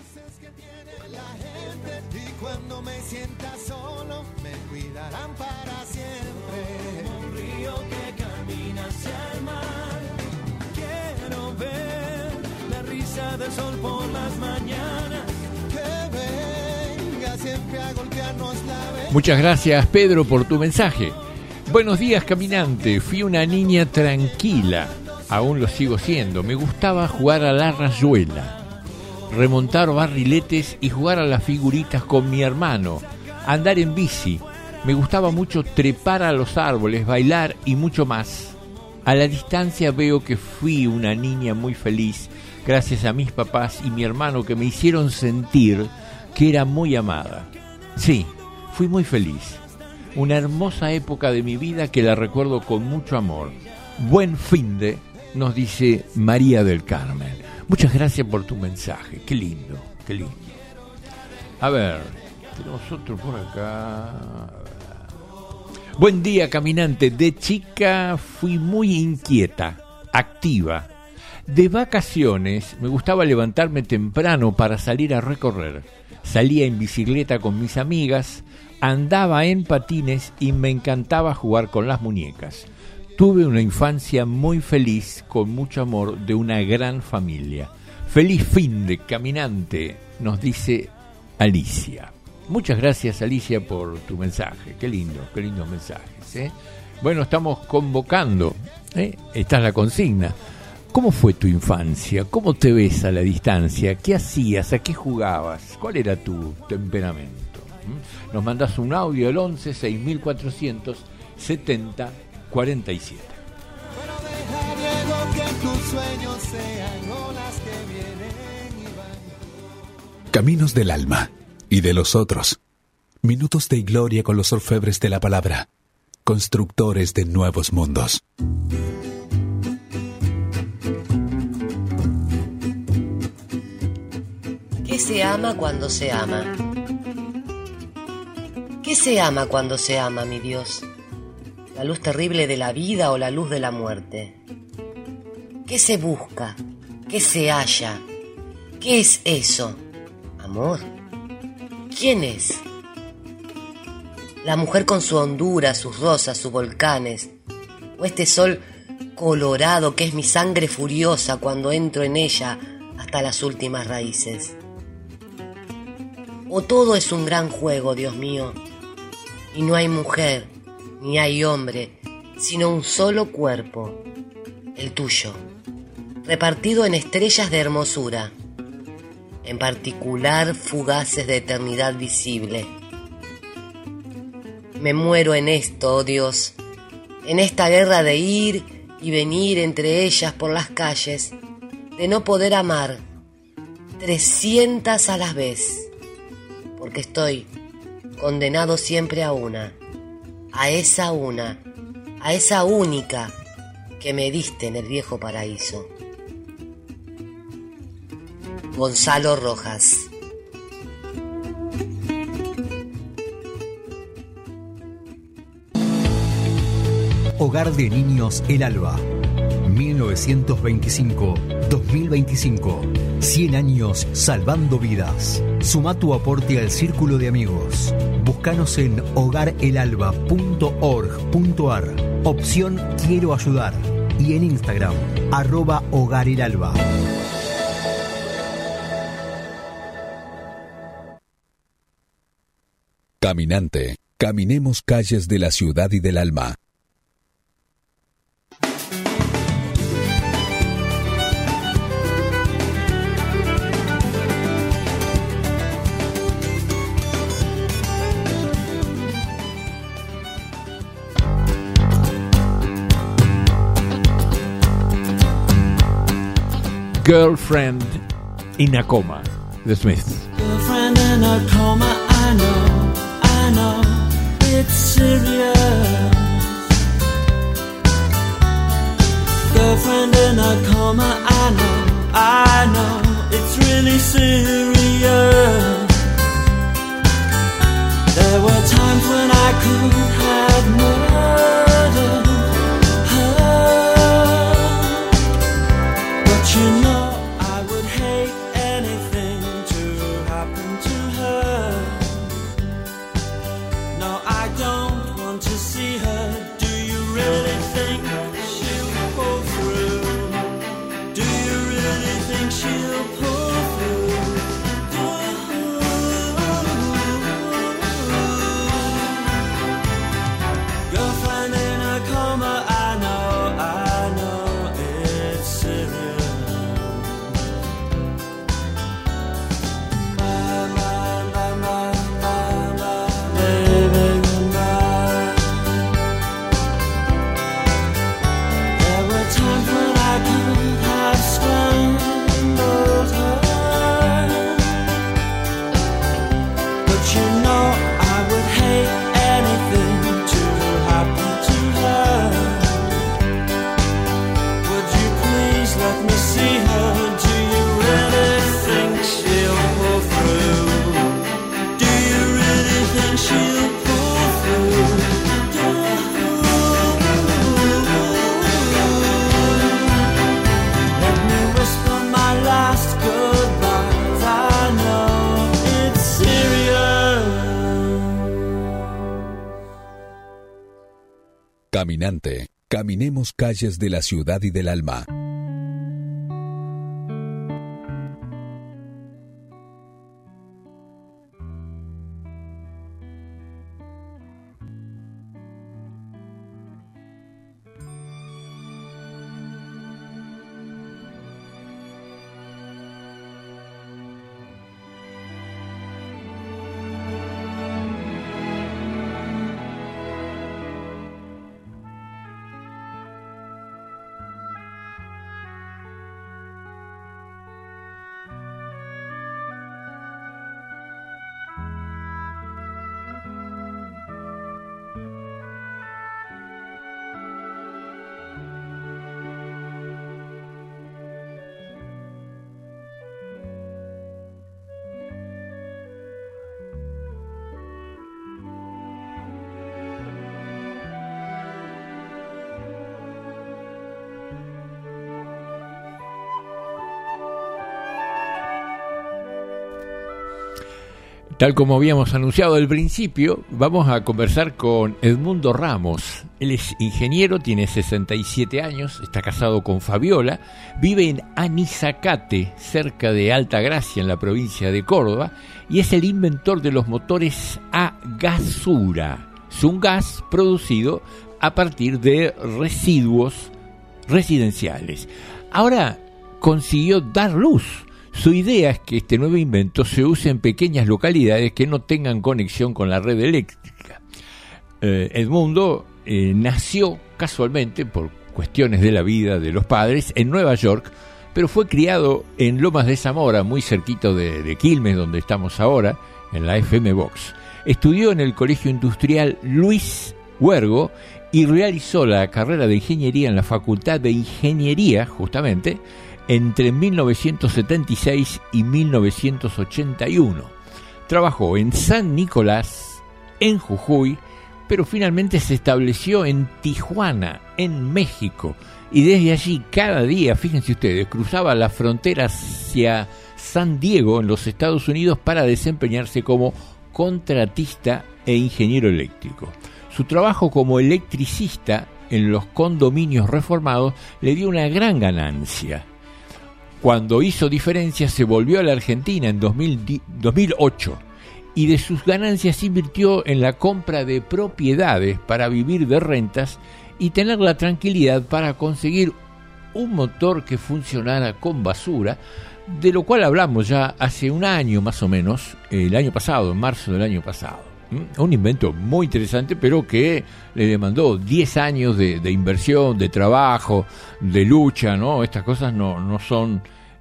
Y cuando me sienta solo, me cuidarán para siempre. Un río que camina hacia el mar. Quiero ver la risa del sol por las mañanas. Que venga siempre a golpearnos la vez. Muchas gracias, Pedro, por tu mensaje. Buenos días, caminante. Fui una niña tranquila. Aún lo sigo siendo. Me gustaba jugar a la rayuela, remontar barriletes y jugar a las figuritas con mi hermano, andar en bici. Me gustaba mucho trepar a los árboles, bailar y mucho más. A la distancia veo que fui una niña muy feliz gracias a mis papás y mi hermano que me hicieron sentir que era muy amada. Sí, fui muy feliz. Una hermosa época de mi vida que la recuerdo con mucho amor. Buen finde, nos dice María del Carmen. Muchas gracias por tu mensaje. Qué lindo, qué lindo. A ver, tenemos otro por acá. Buen día, caminante. De chica fui muy inquieta, activa. De vacaciones me gustaba levantarme temprano para salir a recorrer. Salía en bicicleta con mis amigas, andaba en patines y me encantaba jugar con las muñecas. Tuve una infancia muy feliz, con mucho amor, de una gran familia. Feliz fin de caminante, nos dice Alicia. Muchas gracias, Alicia, por tu mensaje. Qué lindos mensajes, ¿eh? Bueno, estamos convocando, esta es la consigna. ¿Cómo fue tu infancia? ¿Cómo te ves a la distancia? ¿Qué hacías? ¿A qué jugabas? ¿Cuál era tu temperamento? Nos mandás un audio al 11 6400 70 47. Caminos del alma y de los otros. Minutos de gloria con los orfebres de la palabra. Constructores de nuevos mundos. ¿Qué se ama cuando se ama? ¿Qué se ama cuando se ama, mi Dios? ¿La luz terrible de la vida o la luz de la muerte? ¿Qué se busca? ¿Qué se halla? ¿Qué es eso? ¿Amor? ¿Quién es? ¿La mujer con su hondura, sus rosas, sus volcanes? ¿O este sol colorado que es mi sangre furiosa cuando entro en ella hasta las últimas raíces? ¿O todo es un gran juego, Dios mío, y no hay mujer, ni hay hombre, sino un solo cuerpo, el tuyo, repartido en estrellas de hermosura, en particular fugaces de eternidad visible? Me muero en esto, oh Dios, en esta guerra de ir y venir entre ellas por las calles, de no poder amar 300 a la vez, porque estoy condenado siempre a una, a esa única que me diste en el viejo paraíso. Gonzalo Rojas. Hogar de Niños El Alba, 1925-2025. 100 años salvando vidas. Suma tu aporte al círculo de amigos. Búscanos en hogarelalba.org.ar. Opción Quiero ayudar. Y en Instagram, @hogarelalba. Caminante, caminemos calles de la ciudad y del alma. Girlfriend in a Coma, The Smiths. Girlfriend in a coma, I know, it's serious. Girlfriend in a coma, I know, it's really serious. There were times when I could have murdered her, but you know I would hate anything to happen to her. No, I don't want to see her. Do you really think she'll pull through? Do you really think she'll pull through? Girlfriend in a coma, I know it's serious. Baby, goodbye. There were times when I could have strangled her, but you know I would hate anything to happen to her. Would you please let me see her? Do you really think she'll pull through? Do you really think she'll pull through? Let me whisper my last goodbyes. I know it's serious. Caminante, caminemos calles de la ciudad y del alma. Tal como habíamos anunciado al principio, vamos a conversar con Edmundo Ramos. Él es ingeniero, tiene 67 años, está casado con Fabiola, vive en Anizacate, cerca de Altagracia, en la provincia de Córdoba, y es el inventor de los motores a gasura. Es un gas producido a partir de residuos residenciales. Ahora consiguió dar luz. Su idea es que este nuevo invento se use en pequeñas localidades que no tengan conexión con la red eléctrica. Edmundo nació casualmente, por cuestiones de la vida de los padres, en Nueva York, pero fue criado en Lomas de Zamora, muy cerquito de Quilmes, donde estamos ahora, en la FM Box. Estudió en el Colegio Industrial Luis Huergo y realizó la carrera de ingeniería en la Facultad de Ingeniería, justamente, entre 1976 y 1981. Trabajó en San Nicolás, en Jujuy, pero finalmente se estableció en Tijuana, en México, y desde allí cada día, fíjense ustedes, cruzaba la frontera hacia San Diego, en los Estados Unidos, para desempeñarse como contratista e ingeniero eléctrico. Su trabajo como electricista en los condominios reformados le dio una gran ganancia. Cuando hizo diferencia, se volvió a la Argentina en 2008 y de sus ganancias invirtió en la compra de propiedades para vivir de rentas y tener la tranquilidad para conseguir un motor que funcionara con basura, de lo cual hablamos ya hace un año más o menos, el año pasado, en marzo del año pasado. Un invento muy interesante, pero que le demandó 10 años de inversión, de trabajo, de lucha, ¿no? Estas cosas no son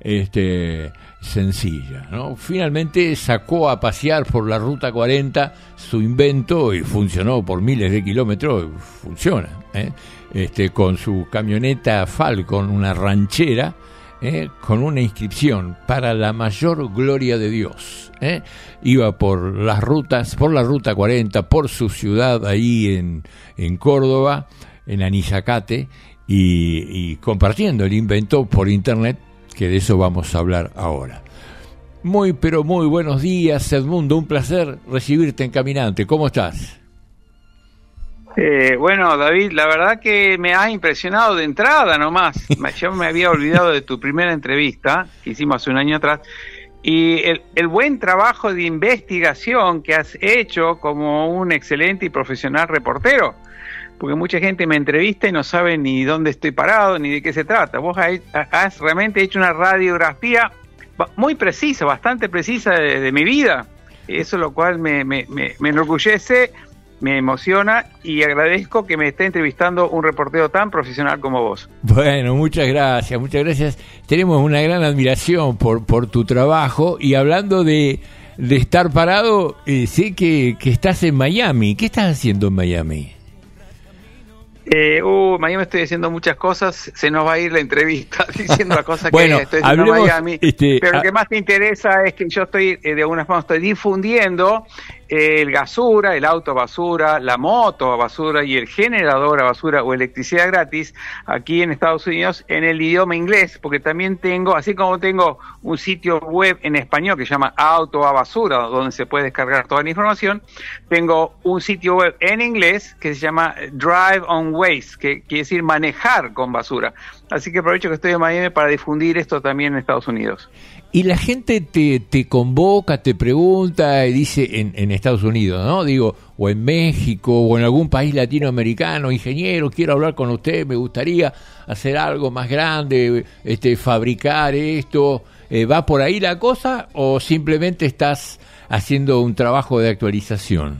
sencillas, ¿no? Finalmente sacó a pasear por la Ruta 40 su invento y funcionó por miles de kilómetros, funciona, con su camioneta Falcon, una ranchera, con una inscripción: para la mayor gloria de Dios. Iba por la Ruta 40, por su ciudad ahí en Córdoba, en Anizacate, y compartiendo el invento por internet, que de eso vamos a hablar ahora. Muy buenos días, Edmundo, un placer recibirte en Caminante. ¿Cómo estás? Bueno, David, la verdad que me has impresionado de entrada nomás. Yo me había olvidado de tu primera entrevista que hicimos hace un año atrás, y el buen trabajo de investigación que has hecho como un excelente y profesional reportero, porque mucha gente me entrevista y no sabe ni dónde estoy parado ni de qué se trata. Vos has realmente hecho una radiografía muy precisa, bastante precisa de mi vida. Eso lo cual me enorgullece, me emociona, y agradezco que me esté entrevistando un reportero tan profesional como vos. Bueno, muchas gracias. Tenemos una gran admiración por tu trabajo, y hablando de estar parado, sé que estás en Miami. ¿Qué estás haciendo en Miami? Miami estoy haciendo muchas cosas, se nos va a ir la entrevista diciendo las cosas bueno, que estoy haciendo en Miami, pero lo que más te interesa es que yo estoy, de alguna forma estoy difundiendo el gasura, el auto a basura, la moto a basura y el generador a basura o electricidad gratis aquí en Estados Unidos en el idioma inglés, porque también tengo, así como tengo un sitio web en español que se llama Auto a Basura, donde se puede descargar toda la información, tengo un sitio web en inglés que se llama Drive on Waste, que quiere decir manejar con basura. Así que aprovecho que estoy en Miami para difundir esto también en Estados Unidos. Y la gente te convoca, te pregunta y dice en Estados Unidos, ¿no? Digo, o en México o en algún país latinoamericano: ingeniero, quiero hablar con usted, me gustaría hacer algo más grande, fabricar esto. ¿Va por ahí la cosa o simplemente estás haciendo un trabajo de actualización?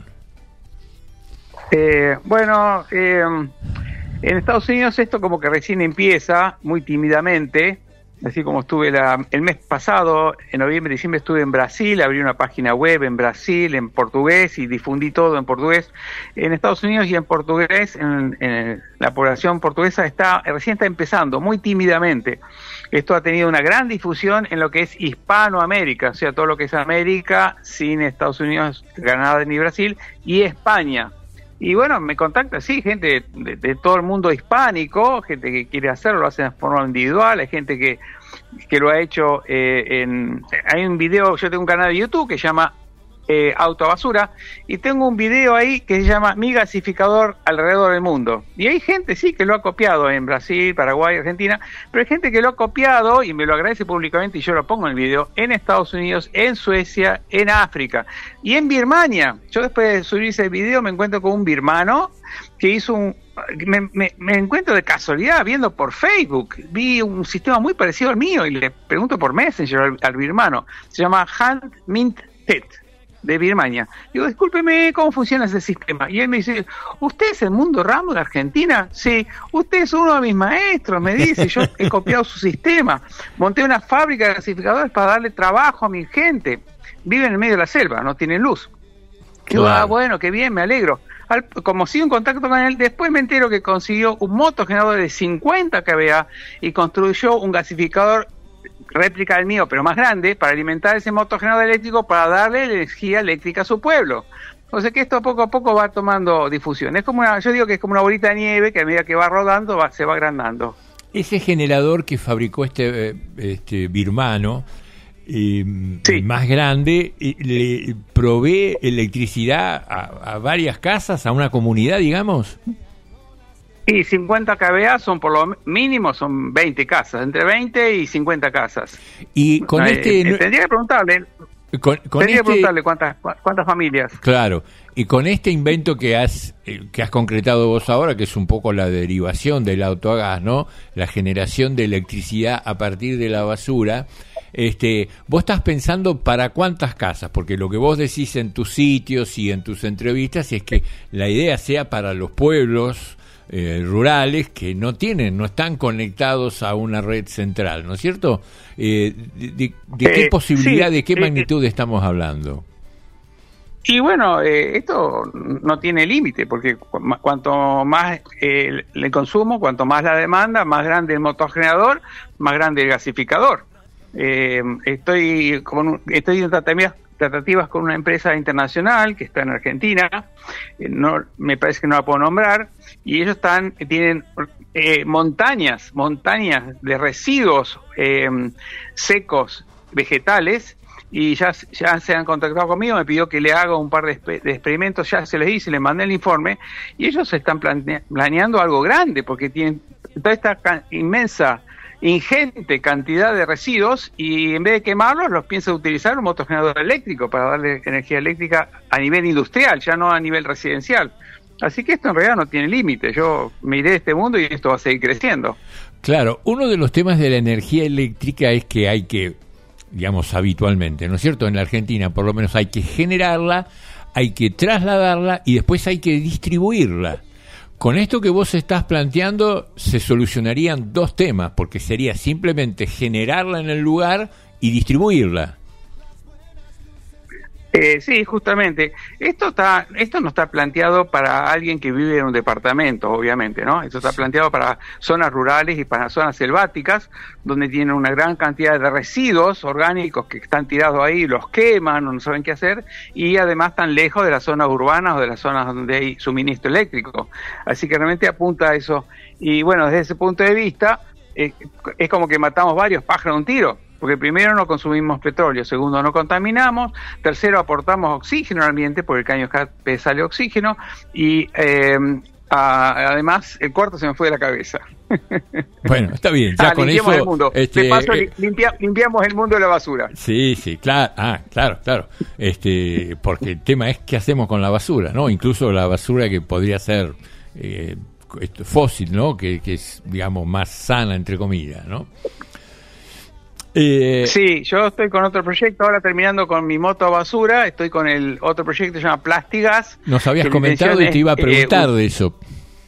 En Estados Unidos esto como que recién empieza, muy tímidamente. Así como estuve el mes pasado, en noviembre, diciembre, estuve en Brasil, abrí una página web en Brasil, en portugués, y difundí todo en portugués. En Estados Unidos y en portugués, en la población portuguesa recién está empezando, muy tímidamente. Esto ha tenido una gran difusión en lo que es Hispanoamérica, o sea, todo lo que es América, sin Estados Unidos, Canadá ni Brasil, y España. Y bueno, me contacta, sí, gente de todo el mundo hispánico, gente que quiere hacerlo, lo hace de forma individual, hay gente que lo ha hecho hay un video, yo tengo un canal de YouTube que se llama Autobasura, y tengo un video ahí que se llama Mi gasificador alrededor del mundo. Y hay gente, sí, que lo ha copiado en Brasil, Paraguay, Argentina, pero hay gente que lo ha copiado y me lo agradece públicamente y yo lo pongo en el video, en Estados Unidos, en Suecia, en África y en Birmania. Yo después de subir ese video me encuentro con un birmano que hizo me encuentro de casualidad viendo por Facebook, vi un sistema muy parecido al mío y le pregunto por Messenger al birmano, se llama Hand Mint Pet, de Birmania. Digo, discúlpeme, ¿cómo funciona ese sistema? Y él me dice, ¿usted es el Mundo Ramos de Argentina? Sí. Usted es uno de mis maestros, me dice, yo he copiado su sistema. Monté una fábrica de gasificadores para darle trabajo a mi gente. Vive en el medio de la selva, no tienen luz. Digo, bueno, qué bien, me alegro. Como sigo en contacto con él, después me entero que consiguió un motogenerador de 50 kVA y construyó un gasificador réplica del mío, pero más grande, para alimentar ese motogenerador eléctrico para darle energía eléctrica a su pueblo. O sea que esto poco a poco va tomando difusión. Es como yo digo que es como una bolita de nieve que a medida que va rodando se va agrandando. Ese generador que fabricó este birmano, más grande, le provee electricidad a varias casas, a una comunidad, digamos. Y 50 kVA son por lo mínimo, son 20 casas, entre 20 y 50 casas. Y con tendría que preguntarle. Tendría que preguntarle cuántas familias. Claro, y con este invento que has concretado vos ahora, que es un poco la derivación del auto a gas, ¿no? La generación de electricidad a partir de la basura. Vos estás pensando para cuántas casas, porque lo que vos decís en tus sitios y en tus entrevistas es que la idea sea para los pueblos rurales que no están conectados a una red central, ¿no es cierto? ¿De qué posibilidad, de qué magnitud estamos hablando? Y bueno, esto no tiene límite, porque cuanto más el consumo, cuanto más la demanda, más grande el motogenerador, más grande el gasificador. Estoy en tratativas con una empresa internacional que está en Argentina, me parece que no la puedo nombrar, y ellos tienen montañas de residuos secos vegetales, y ya se han contactado conmigo, me pidió que le haga un par de experimentos, ya se les hice, les mandé el informe, y ellos están planeando algo grande, porque tienen toda esta ingente cantidad de residuos y en vez de quemarlos los piensa utilizar un motogenerador eléctrico para darle energía eléctrica a nivel industrial, ya no a nivel residencial. Así que esto en realidad no tiene límite. Yo me iré de este mundo y esto va a seguir creciendo. Claro, uno de los temas de la energía eléctrica es que hay que, digamos habitualmente, ¿no es cierto? En la Argentina por lo menos hay que generarla, hay que trasladarla y después hay que distribuirla. Con esto que vos estás planteando se solucionarían dos temas, porque sería simplemente generarla en el lugar y distribuirla. Sí, justamente. Esto no está planteado para alguien que vive en un departamento, obviamente, ¿no? Esto está planteado para zonas rurales y para zonas selváticas, donde tienen una gran cantidad de residuos orgánicos que están tirados ahí, los queman o no saben qué hacer, y además están lejos de las zonas urbanas o de las zonas donde hay suministro eléctrico. Así que realmente apunta a eso. Y bueno, desde ese punto de vista, es como que matamos varios pájaros de un tiro. Porque primero no consumimos petróleo, segundo no contaminamos, tercero aportamos oxígeno al ambiente, porque el caño escape sale oxígeno, y además el cuarto se me fue de la cabeza. Bueno, está bien, ya con eso... El mundo. De paso, limpiamos el mundo de la basura. Sí, claro, claro. Porque el tema es qué hacemos con la basura, ¿no? Incluso la basura que podría ser fósil, ¿no? Que es, digamos, más sana, entre comillas, ¿no? Sí, yo estoy con otro proyecto, ahora terminando con mi moto a basura, estoy con el otro proyecto que se llama Plastigas. Nos habías comentado y te iba a preguntar de eso.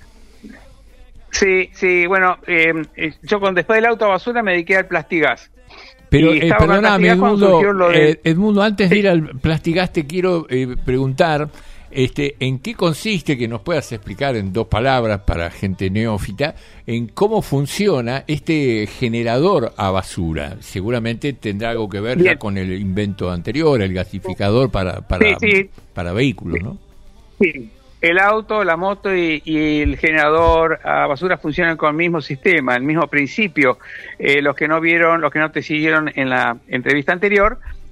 Sí, bueno, yo después del auto a basura me dediqué al Plastigas. Pero perdóname, Edmundo, antes de ir al Plastigas te quiero preguntar en qué consiste, que nos puedas explicar en dos palabras para gente neófita, en cómo funciona este generador a basura. Seguramente tendrá algo que ver ya con el invento anterior, el gasificador para vehículos, ¿no? Sí, el auto, la moto y el generador a basura funcionan con el mismo sistema, el mismo principio. Los que no te siguieron en la entrevista anterior,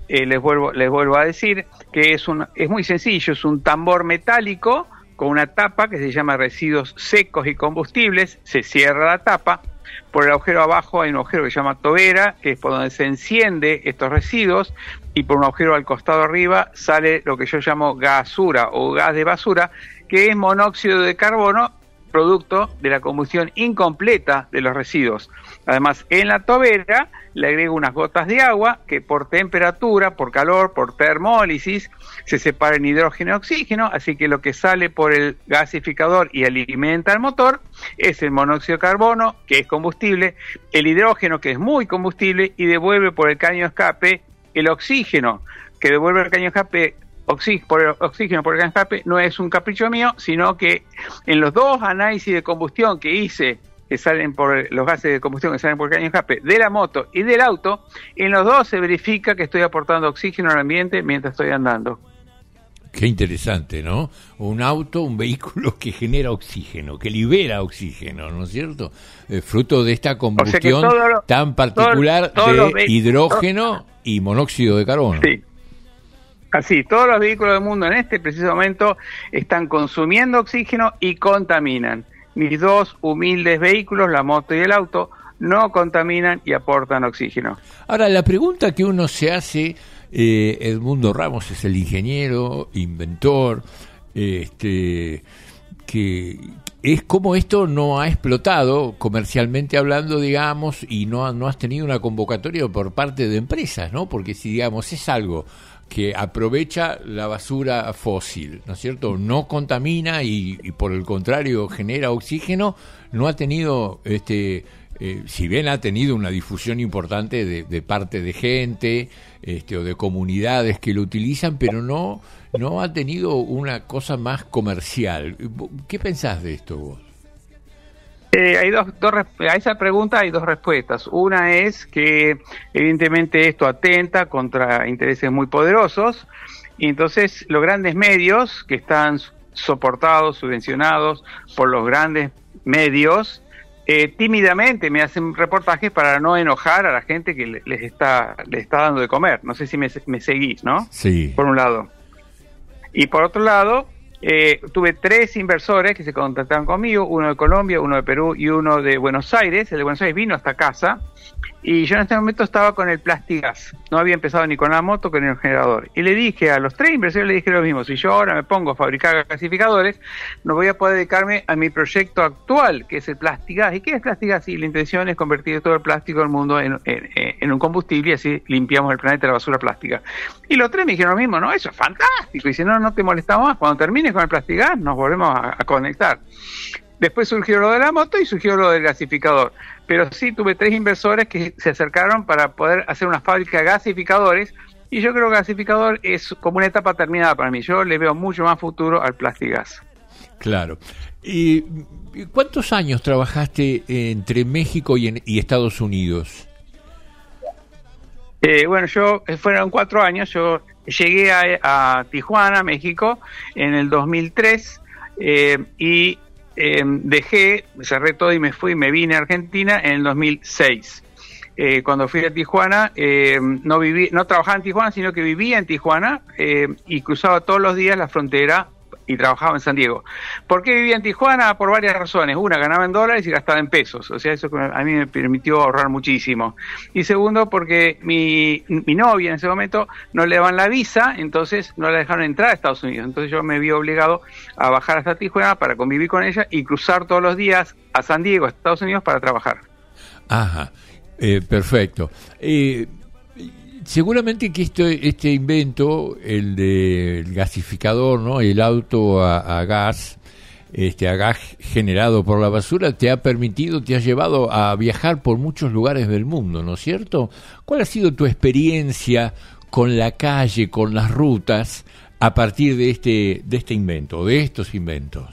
les vuelvo a decir que es muy sencillo, es un tambor metálico con una tapa que se llama residuos secos y combustibles, se cierra la tapa, por el agujero abajo hay un agujero que se llama tobera, que es por donde se enciende estos residuos, y por un agujero al costado arriba sale lo que yo llamo gasura o gas de basura, que es monóxido de carbono, producto de la combustión incompleta de los residuos. Además, en la tobera le agrego unas gotas de agua que por temperatura, por calor, por termólisis, se separa en hidrógeno y oxígeno, así que lo que sale por el gasificador y alimenta el motor es el monóxido de carbono, que es combustible, el hidrógeno, que es muy combustible, y devuelve por el caño de escape el oxígeno, que devuelve el caño de escape. Por el oxígeno por el caño de escape no es un capricho mío, sino que en los dos análisis de combustión que hice, que salen por los gases de combustión que salen por el caño de escape de la moto y del auto, en los dos se verifica que estoy aportando oxígeno al ambiente mientras estoy andando. Qué interesante, ¿no? Un auto, un vehículo que genera oxígeno, que libera oxígeno, ¿no es cierto? Fruto de esta combustión tan particular de hidrógeno y monóxido de carbono. Sí. Así, todos los vehículos del mundo en este preciso momento están consumiendo oxígeno y contaminan. Mis dos humildes vehículos, la moto y el auto, no contaminan y aportan oxígeno. Ahora, la pregunta que uno se hace, Edmundo Ramos es el ingeniero, inventor, que es cómo esto no ha explotado comercialmente hablando, digamos, y no has tenido una convocatoria por parte de empresas, ¿no? Porque si, digamos, es algo que aprovecha la basura fósil, ¿no es cierto? No contamina y por el contrario genera oxígeno, no ha tenido, si bien ha tenido una difusión importante de parte de gente o de comunidades que lo utilizan, pero no ha tenido una cosa más comercial. ¿Qué pensás de esto vos? A esa pregunta hay dos respuestas. Una es que evidentemente esto atenta contra intereses muy poderosos, y entonces los grandes medios que están soportados, subvencionados por los grandes medios, tímidamente me hacen reportajes para no enojar a la gente que les está dando de comer. No sé si me seguís, ¿no? Sí. Por un lado. Y por otro lado, tuve 3 inversores que se contactaron conmigo, uno de Colombia, uno de Perú y uno de Buenos Aires. El de Buenos Aires vino hasta casa y yo en este momento estaba con el Plastigas. No había empezado ni con la moto ni con el generador. Y le dije a los 3 inversores, le dije lo mismo: si yo ahora me pongo a fabricar gasificadores, no voy a poder dedicarme a mi proyecto actual, que es el Plastigas. ¿Y qué es Plastigas? Y la intención es convertir todo el plástico del mundo en un combustible, y así limpiamos el planeta de la basura plástica. Y los 3 me dijeron lo mismo: no, eso es fantástico. Y si no te molestamos más, cuando termines con el Plastigas nos volvemos a conectar. Después surgió lo de la moto y surgió lo del gasificador. Pero sí tuve 3 inversores que se acercaron para poder hacer una fábrica de gasificadores, y yo creo que el gasificador es como una etapa terminada para mí. Yo le veo mucho más futuro al Plastigas. Claro. ¿Y cuántos años trabajaste entre México y Estados Unidos? Bueno, fueron 4 años. Yo llegué a Tijuana, México, en el 2003, y cerré todo y me vine a Argentina en el 2006. Cuando fui a Tijuana, no trabajaba en Tijuana, sino que vivía en Tijuana, y cruzaba todos los días la frontera y trabajaba en San Diego. ¿Por qué vivía en Tijuana? Por varias razones. Una, ganaba en dólares y gastaba en pesos. O sea, eso a mí me permitió ahorrar muchísimo. Y segundo, porque mi novia en ese momento no le daban la visa, entonces no la dejaron entrar a Estados Unidos. Entonces yo me vi obligado a bajar hasta Tijuana para convivir con ella y cruzar todos los días a San Diego, a Estados Unidos, para trabajar. Ajá, perfecto. Seguramente que este invento, el del gasificador, ¿no? El auto a gas, a gas generado por la basura, te ha llevado a viajar por muchos lugares del mundo, ¿no es cierto? ¿Cuál ha sido tu experiencia con la calle, con las rutas, a partir de este invento, de estos inventos?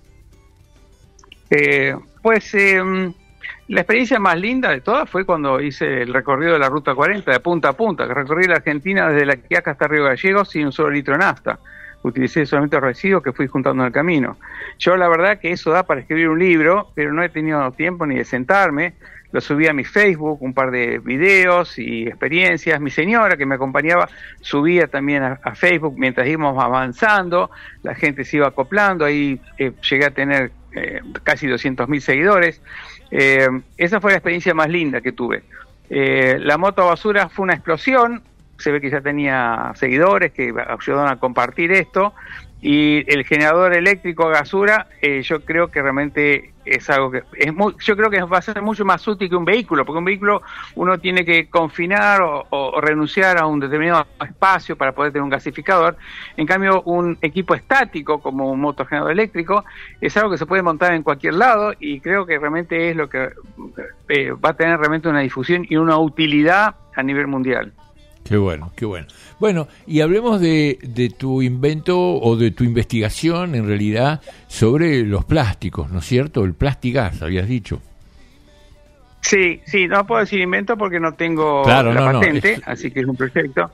La experiencia más linda de todas fue cuando hice el recorrido de la Ruta 40 de punta a punta, que recorrí la Argentina desde La Quiaca hasta Río Gallegos sin un solo litro de nafta. utilicé solamente residuos que fui juntando en el camino. Yo la verdad que eso da para escribir un libro, pero no he tenido tiempo ni de sentarme. Lo subí a mi Facebook, un par de videos y experiencias. Mi señora, que me acompañaba, subía también a Facebook mientras íbamos avanzando. La gente se iba acoplando. Ahí llegué a tener casi 200.000 seguidores. Esa fue la experiencia más linda que tuve. La moto basura fue una explosión. Se ve que ya tenía seguidores que ayudaron a compartir esto. Y el generador eléctrico a gasura, yo creo que realmente es algo que yo creo que va a ser mucho más útil que un vehículo, porque un vehículo uno tiene que confinar o renunciar a un determinado espacio para poder tener un gasificador. En cambio, un equipo estático como un motogenerador eléctrico es algo que se puede montar en cualquier lado, y creo que realmente es lo que va a tener realmente una difusión y una utilidad a nivel mundial. Qué bueno, qué bueno. Bueno, y hablemos de tu invento o de tu investigación, en realidad, sobre los plásticos, ¿no es cierto? El Plastigas, habías dicho. Sí, no puedo decir invento porque no tengo patente, así que es un proyecto.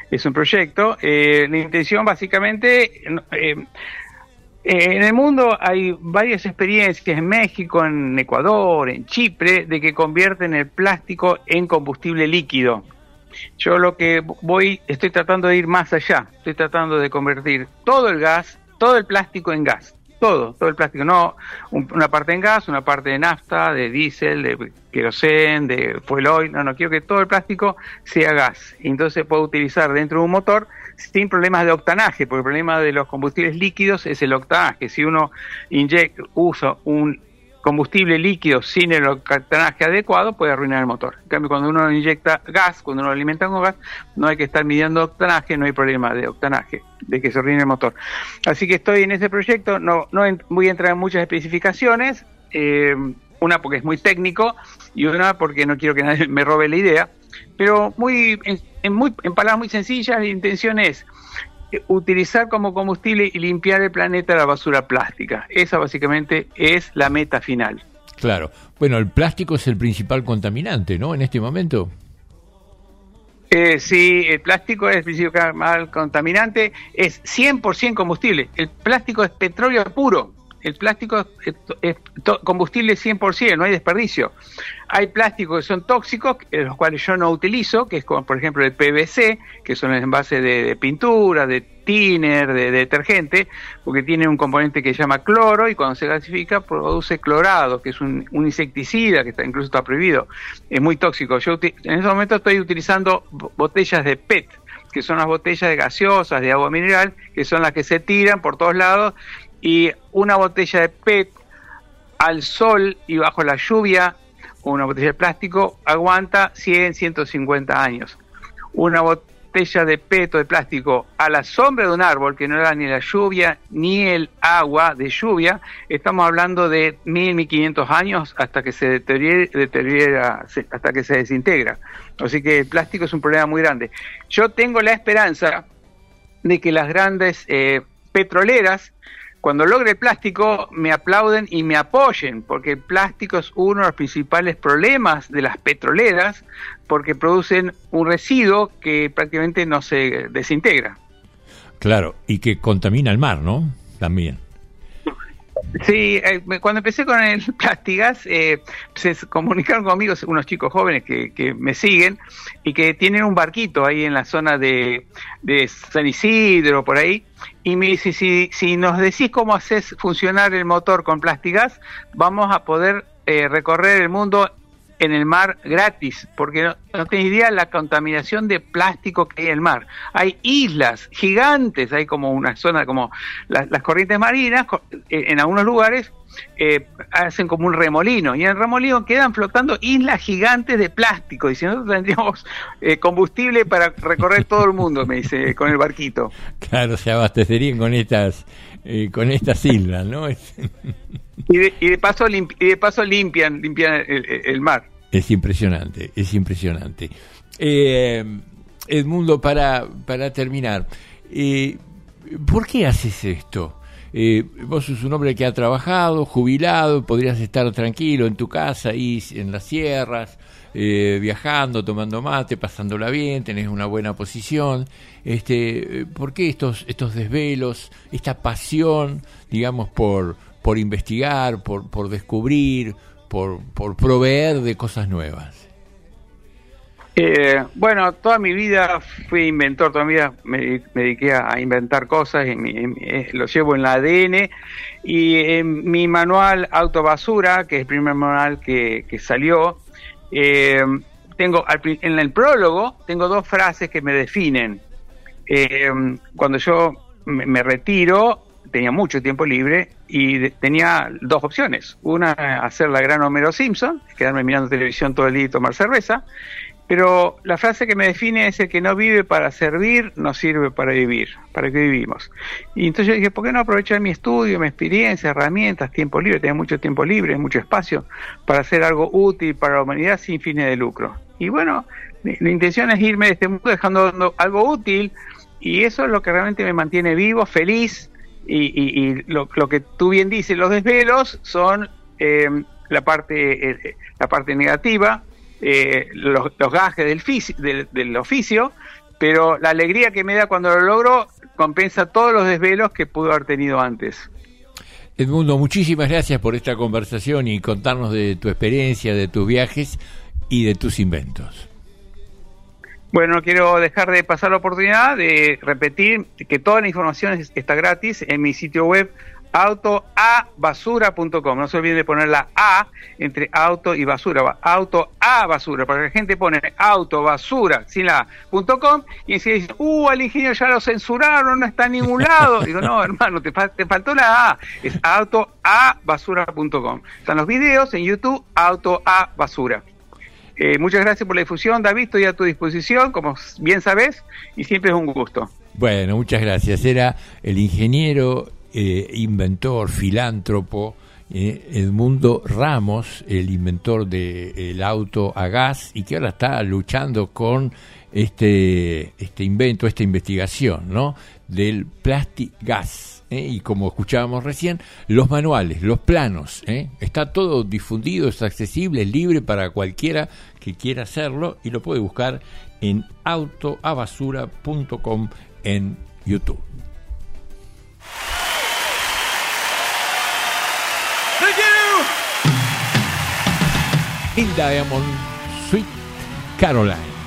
La intención, básicamente, en el mundo hay varias experiencias, en México, en Ecuador, en Chipre, de que convierten el plástico en combustible líquido. Yo estoy tratando de ir más allá, estoy tratando de convertir todo el gas, todo el plástico en gas, todo el plástico, no una parte en gas, una parte de nafta, de diésel, de queroseno, de fuel oil, no, quiero que todo el plástico sea gas, y entonces se puede utilizar dentro de un motor sin problemas de octanaje, porque el problema de los combustibles líquidos es el octanaje. Si uno usa un combustible líquido sin el octanaje adecuado, puede arruinar el motor. En cambio, cuando uno inyecta gas, cuando uno lo alimenta con gas, no hay que estar midiendo octanaje, no hay problema de octanaje, de que se arruine el motor. Así que estoy en ese proyecto, no voy a entrar en muchas especificaciones, una porque es muy técnico y una porque no quiero que nadie me robe la idea, pero en palabras muy sencillas, la intención es utilizar como combustible y limpiar el planeta de la basura plástica. Esa básicamente es la meta final. Claro. Bueno, el plástico es el principal contaminante, ¿no? En este momento. Sí, el plástico es el principal contaminante, es 100% combustible. El plástico es petróleo puro. El plástico es combustible 100%, no hay desperdicio. Hay plásticos que son tóxicos, los cuales yo no utilizo, que es como por ejemplo el PVC, que son envases de pintura, de thinner, de detergente, porque tiene un componente que se llama cloro, y cuando se gasifica produce clorado, que es un insecticida, que incluso está prohibido. Es muy tóxico. Yo en este momento estoy utilizando botellas de PET, que son las botellas de gaseosas, de agua mineral, que son las que se tiran por todos lados, y una botella de PET al sol y bajo la lluvia, una botella de plástico, aguanta 150 años. Una botella de PET o de plástico a la sombra de un árbol, que no da ni la lluvia ni el agua de lluvia, estamos hablando de 1.500 años hasta que se deteriora, hasta que se desintegra. Así que el plástico es un problema muy grande. Yo tengo la esperanza de que las grandes petroleras, cuando logre el plástico, me aplauden y me apoyen, porque el plástico es uno de los principales problemas de las petroleras, porque producen un residuo que prácticamente no se desintegra. Claro, y que contamina el mar, ¿no? También. Sí, cuando empecé con el Plastigas, se comunicaron conmigo unos chicos jóvenes que me siguen y que tienen un barquito ahí en la zona de San Isidro, por ahí, y me dice, si nos decís cómo haces funcionar el motor con Plastigas, vamos a poder recorrer el mundo en el mar gratis, porque no tenés idea la contaminación de plástico que hay en el mar. Hay islas gigantes, hay como una zona, como las corrientes marinas, en algunos lugares hacen como un remolino, y en el remolino quedan flotando islas gigantes de plástico, y si nosotros tendríamos combustible para recorrer todo el mundo, me dice, con el barquito. Claro, se abastecerían con estas islas, ¿no? Y de paso limpian el mar. Es impresionante, es impresionante. Edmundo, para terminar, ¿por qué haces esto? Vos sos un hombre que ha trabajado, jubilado, podrías estar tranquilo en tu casa, ahí en las sierras, viajando, tomando mate, pasándola bien, tenés una buena posición. ¿Por qué estos desvelos, esta pasión, digamos, por investigar, por descubrir, por proveer de cosas nuevas? Bueno, toda mi vida fui inventor, toda mi vida me dediqué a inventar cosas, lo llevo en el ADN, y en mi manual Autobasura, que es el primer manual que salió, tengo en el prólogo tengo 2 frases que me definen. Cuando yo me retiro, tenía mucho tiempo libre y tenía 2 opciones. Una, hacer la gran Homero Simpson, quedarme mirando televisión todo el día y tomar cerveza. Pero la frase que me define es: el que no vive para servir, no sirve para vivir. ¿Para qué vivimos? Y entonces yo dije, ¿por qué no aprovechar mi estudio, mi experiencia, herramientas, tiempo libre? Tengo mucho tiempo libre, mucho espacio para hacer algo útil para la humanidad sin fines de lucro. Y bueno, la intención es irme de este mundo dejando algo útil, y eso es lo que realmente me mantiene vivo, feliz. Y lo que tú bien dices, los desvelos son la parte negativa, los gajes del oficio, pero la alegría que me da cuando lo logro compensa todos los desvelos que pudo haber tenido antes. Edmundo, muchísimas gracias por esta conversación y contarnos de tu experiencia, de tus viajes y de tus inventos. Bueno, no quiero dejar de pasar la oportunidad de repetir que toda la información está gratis en mi sitio web autoabasura.com. No se olviden de poner la A entre auto y basura, autoabasura, para que la gente pone autobasura sin la A.com y enseguida dicen, al ingeniero ya lo censuraron, no está en ningún lado. Digo, no, hermano, te faltó la A, es autoabasura.com. Están los videos en YouTube, autoabasura. Muchas gracias por la difusión, David, estoy a tu disposición, como bien sabes, y siempre es un gusto. Bueno, muchas gracias. Era el ingeniero, inventor, filántropo, Edmundo Ramos, el inventor del auto a gas, y que ahora está luchando con este invento, esta investigación, ¿no?, del Plastigas. Y como escuchábamos recién, los manuales, los planos, está todo difundido, es accesible, es libre para cualquiera que quiera hacerlo, y lo puede buscar en autoabasura.com en YouTube. In Diamond, Sweet Caroline.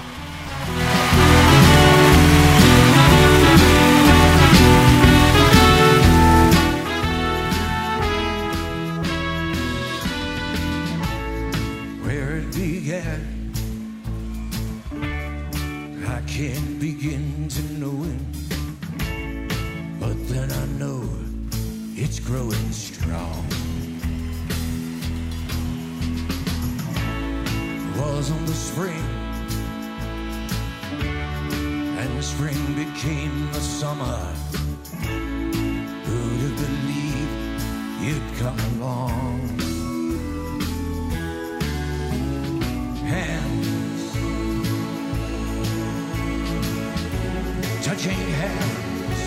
I can't begin to know it, but then I know it's growing strong. Was on the spring, and the spring became the summer. Who'd have believed you'd come along? Hands touching hands,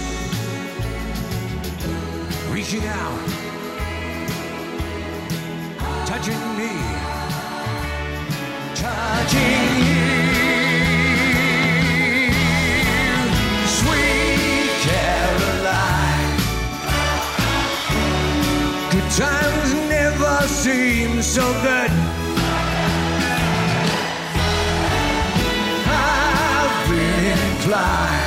reaching out, touching me, touching you, sweet Caroline. Good times never seem so good. I've been inclined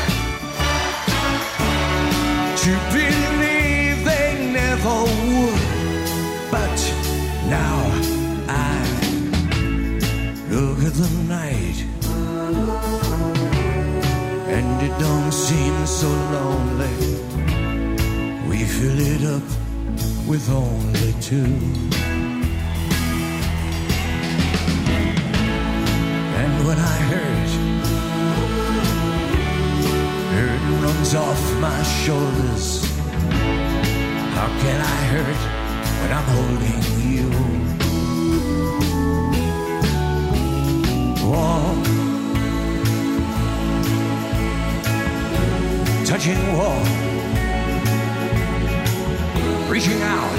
to believe they never would, but now I look at the night and it don't seem so lonely. We fill it up with only two, and when I hurt runs off my shoulders. How can I hurt when I'm holding you? Wall, touching wall, reaching out,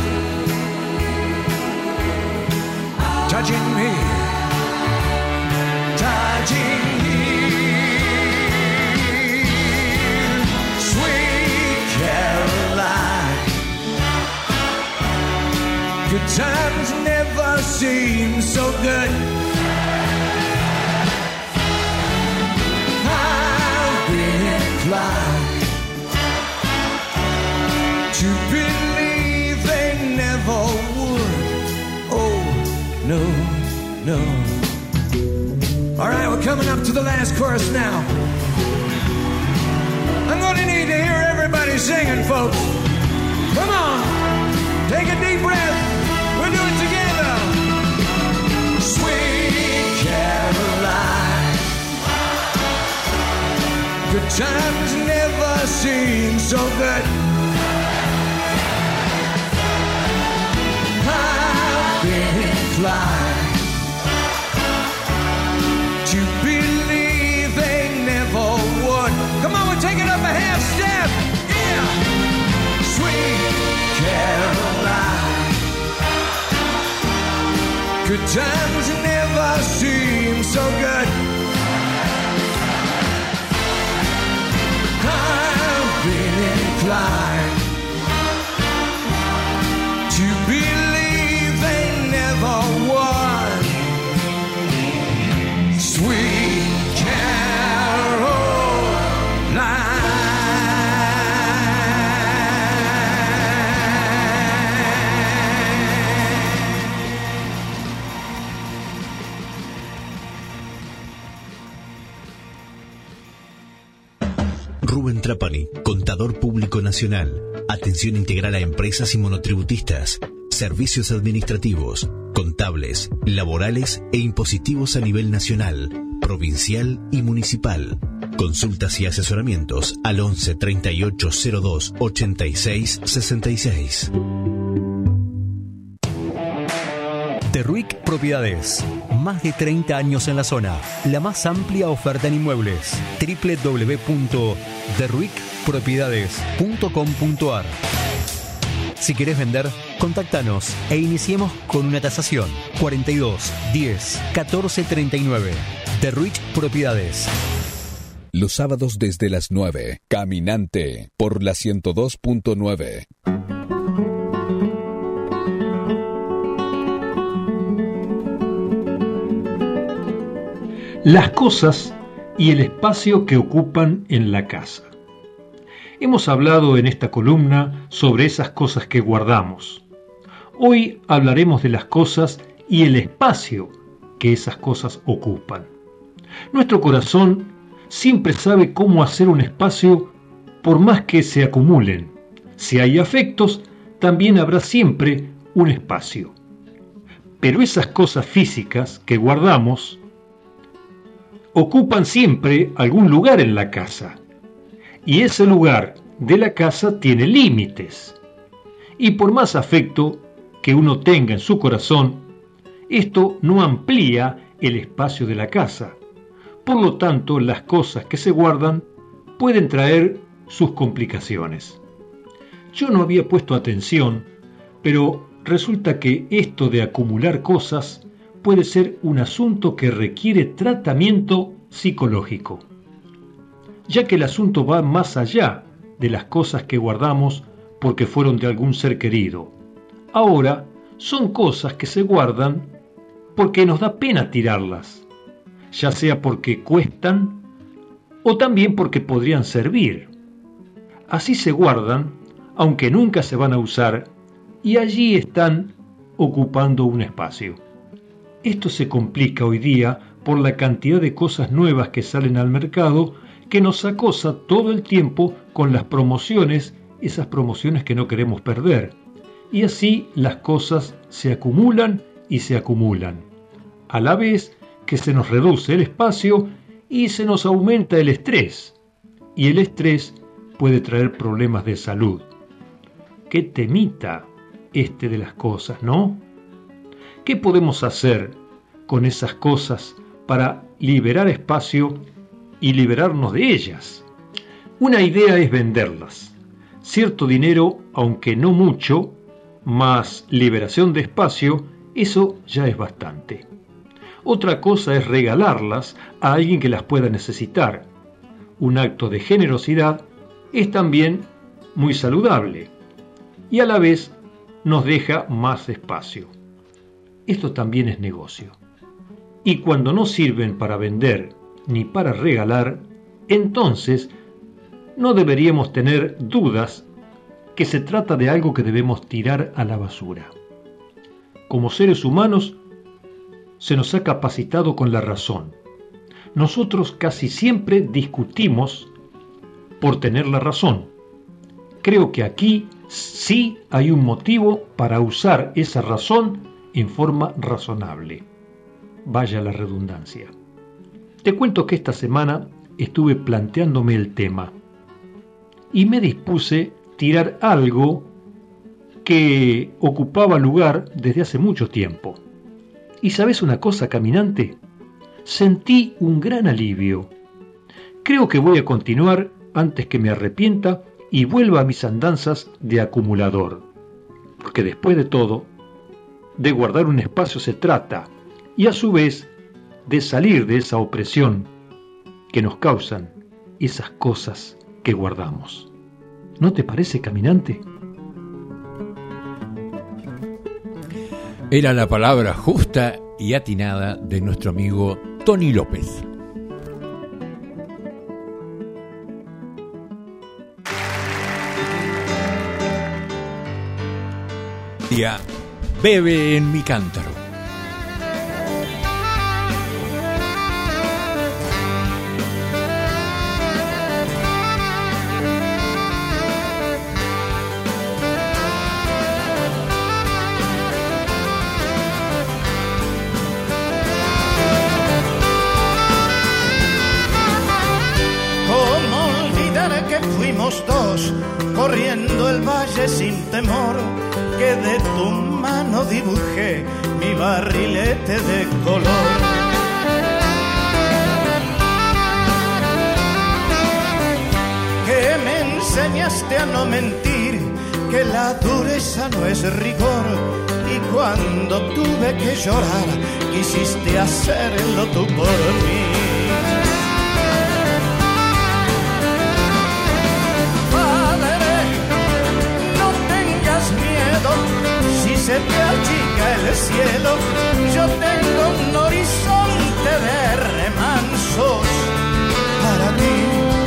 touching me, touching me. Sweet Caroline, good times never seem so good. I've been inclined to believe they never would. Oh, no, no. All right, we're coming up to the last chorus now. I'm going to need to hear everybody singing, folks. Come on, take a deep breath. We'll do it together. Sweet Caroline, good times never seem so good. I've been inclined to believe they never would. Come on, we'll take it up a half step. Yeah. Sweet Caroline, good times never seem so good. I've been inclined to believe they never would. Sweet Caroline. Rubén Trapani, Contador Público Nacional. Atención integral a empresas y monotributistas. Servicios administrativos, contables, laborales e impositivos a nivel nacional, provincial y municipal. Consultas y asesoramientos al 11 38 02 86 66. Derruic Propiedades. Más de 30 años en la zona. La más amplia oferta en inmuebles. www.derruicpropiedades.com.ar. Si querés vender, contáctanos e iniciemos con una tasación. 42 10 14 39. Derruic Propiedades. Los sábados desde las 9. Caminante por la 102.9. Las cosas y el espacio que ocupan en la casa. Hemos hablado en esta columna sobre esas cosas que guardamos. Hoy hablaremos de las cosas y el espacio que esas cosas ocupan. Nuestro corazón siempre sabe cómo hacer un espacio por más que se acumulen. Si hay afectos, también habrá siempre un espacio. Pero esas cosas físicas que guardamos ocupan siempre algún lugar en la casa. Y ese lugar de la casa tiene límites. Y por más afecto que uno tenga en su corazón, esto no amplía el espacio de la casa. Por lo tanto, las cosas que se guardan pueden traer sus complicaciones. Yo no había puesto atención, pero resulta que esto de acumular cosas puede ser un asunto que requiere tratamiento psicológico, ya que el asunto va más allá de las cosas que guardamos porque fueron de algún ser querido. Ahora son cosas que se guardan porque nos da pena tirarlas, ya sea porque cuestan o también porque podrían servir. Así se guardan, aunque nunca se van a usar, y allí están ocupando un espacio. Esto se complica hoy día por la cantidad de cosas nuevas que salen al mercado que nos acosa todo el tiempo con las promociones, esas promociones que no queremos perder. Y así las cosas se acumulan y se acumulan, a la vez que se nos reduce el espacio y se nos aumenta el estrés. Y el estrés puede traer problemas de salud. Qué temita este de las cosas, ¿no? ¿Qué podemos hacer con esas cosas para liberar espacio y liberarnos de ellas? Una idea es venderlas. Cierto dinero, aunque no mucho, más liberación de espacio, eso ya es bastante. Otra cosa es regalarlas a alguien que las pueda necesitar. Un acto de generosidad es también muy saludable y a la vez nos deja más espacio. Esto también es negocio. Y cuando no sirven para vender ni para regalar, entonces no deberíamos tener dudas que se trata de algo que debemos tirar a la basura. Como seres humanos, se nos ha capacitado con la razón. Nosotros casi siempre discutimos por tener la razón. Creo que aquí sí hay un motivo para usar esa razón en forma razonable. Vaya la redundancia. Te cuento que esta semana estuve planteándome el tema y me dispuse a tirar algo que ocupaba lugar desde hace mucho tiempo. ¿Y sabes una cosa, caminante? Sentí un gran alivio. Creo que voy a continuar antes que me arrepienta y vuelva a mis andanzas de acumulador. Porque después de todo, de guardar un espacio se trata, y a su vez de salir de esa opresión que nos causan esas cosas que guardamos. ¿No te parece, caminante? Era la palabra justa y atinada de nuestro amigo Tony López. Ya, bebe en mi cántaro. Corriendo el valle sin temor, que de tu mano dibujé mi barrilete de color. Que me enseñaste a no mentir, que la dureza no es rigor, y cuando tuve que llorar, quisiste hacerlo tú por mí. Si se te achica el cielo, yo tengo un horizonte de remansos para ti.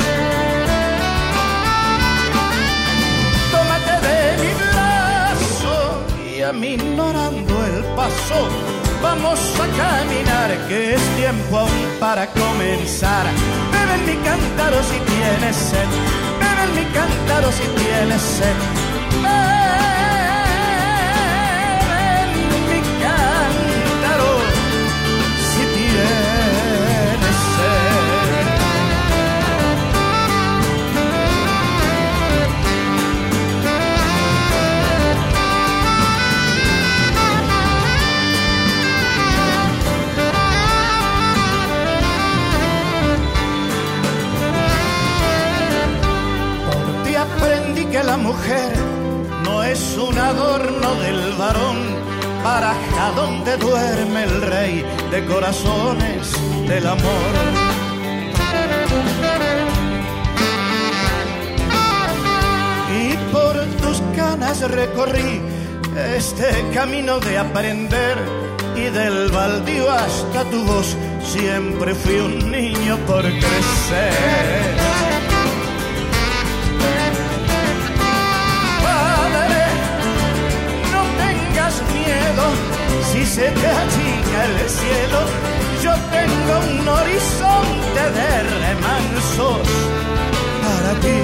Tómate de mi brazo y aminorando el paso, vamos a caminar, que es tiempo aún para comenzar. Bebe en mi cántaro si tienes sed, bebe en mi cántaro si tienes sed. Que la mujer no es un adorno del varón, baraja donde duerme el rey de corazones del amor. Y por tus canas recorrí este camino de aprender, y del baldío hasta tu voz siempre fui un niño por crecer. Si se te achica el cielo, yo tengo un horizonte de remansos para ti.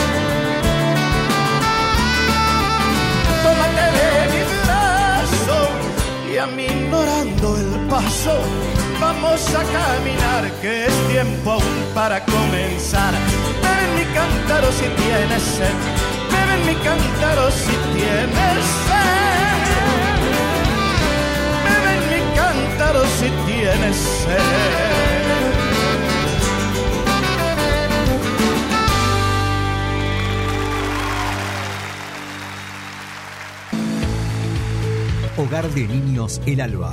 Tómate de mi brazo y aminorando el paso, vamos a caminar, que es tiempo aún para comenzar. Bebe en mi cántaro si tienes sed, bebe en mi cántaro si tienes sed. Cántaro si tienes sed. Hogar de Niños El Alba.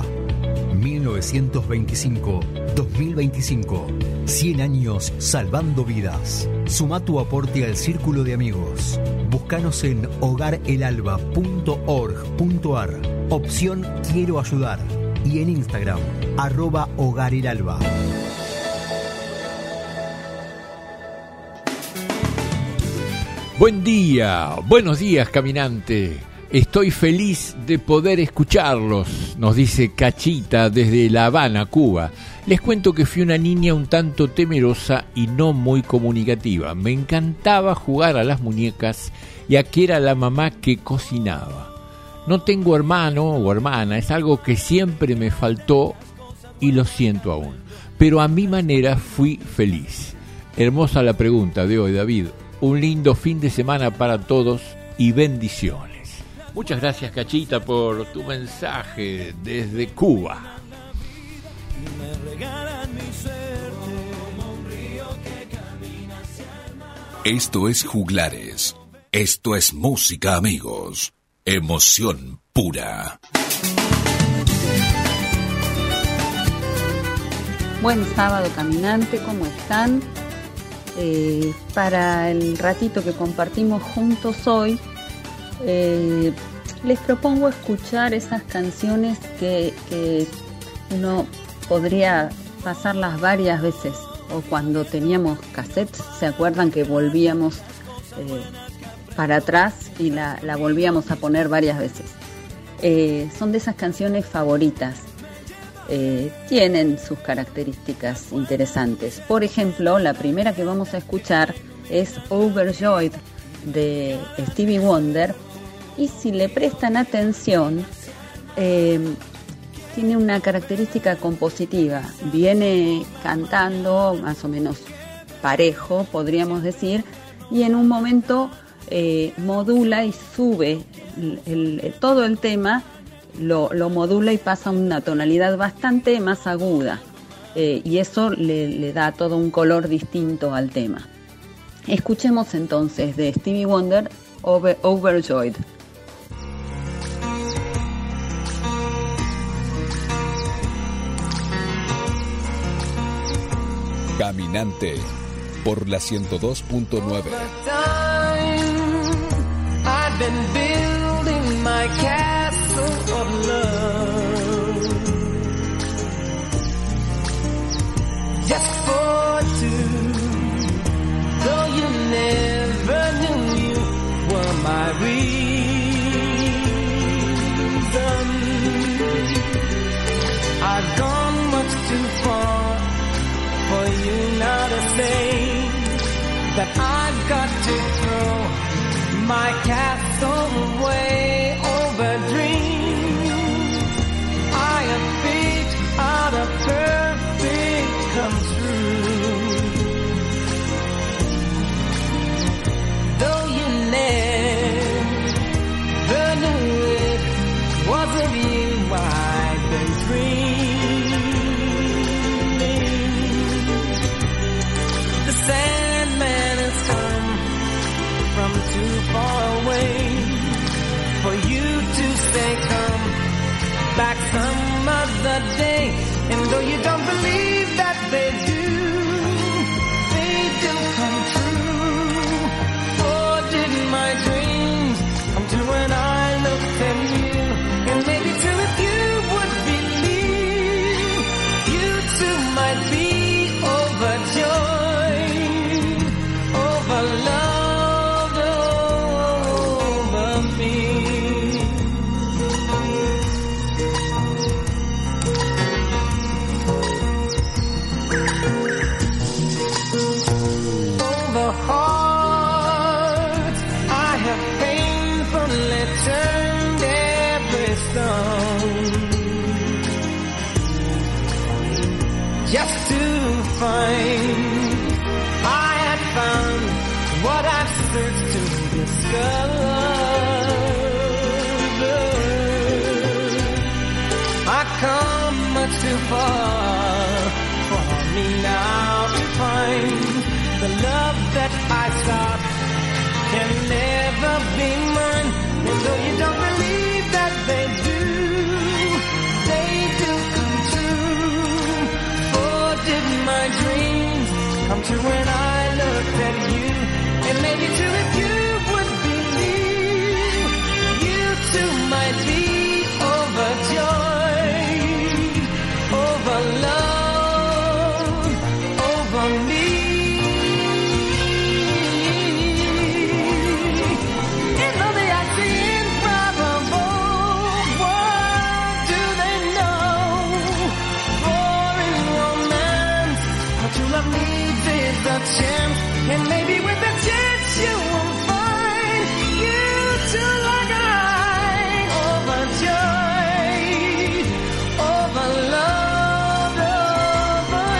1925-2025. 100 años salvando vidas. Suma tu aporte al círculo de amigos. Búscanos en hogarelalba.org.ar. Opción Quiero ayudar. Y en Instagram, @hogarelalba. Buen día, buenos días, caminante. Estoy feliz de poder escucharlos, nos dice Cachita desde La Habana, Cuba. Les cuento que fui una niña un tanto temerosa y no muy comunicativa. Me encantaba jugar a las muñecas y aquí era la mamá que cocinaba. No tengo hermano o hermana, es algo que siempre me faltó y lo siento aún. Pero a mi manera fui feliz. Hermosa la pregunta de hoy, David. Un lindo fin de semana para todos y bendiciones. Muchas gracias, Cachita, por tu mensaje desde Cuba. Esto es Juglares. Esto es música, amigos. Emoción pura. Buen sábado, caminante, ¿cómo están? Para el ratito que compartimos juntos hoy, les propongo escuchar esas canciones que uno podría pasarlas varias veces, o cuando teníamos cassettes, ¿se acuerdan que volvíamos para atrás y la volvíamos a poner varias veces? Son de esas canciones favoritas. Tienen sus características interesantes. Por ejemplo, la primera que vamos a escuchar es Overjoyed de Stevie Wonder, y si le prestan atención, tiene una característica compositiva. Viene cantando más o menos parejo, podríamos decir, y en un momento modula y sube todo el tema. Lo modula y pasa a una tonalidad bastante más aguda, y eso le da todo un color distinto al tema. Escuchemos entonces de Stevie Wonder, Overjoyed. Caminante por la 102.9. I've been building my castle of love just for two, though you never knew you were my reason. I've gone much too far for you now to say that I've got to throw my castle way over dreams. I have picked out a perfect come true, though you never knew it was of you I've been dreaming. The Sandman has come from too far away for you to say come back some other day. And though you don't believe that they do come true. Oh, did my dreams come true when I looked at you? And maybe too, if you would believe, you too might be overjoyed over love. Just to find I had found what I've searched to discover. I've come much too far for me now to find the love that I sought can never be mine. And though you don't believe that they do, to when I looked at you, and maybe too if you would believe, you too might be overjoyed over love, over me. And though they are improbable, what do they know? For in romance, what you love needs is a chance, and maybe with a chance you will find you too like I, overjoyed over love, over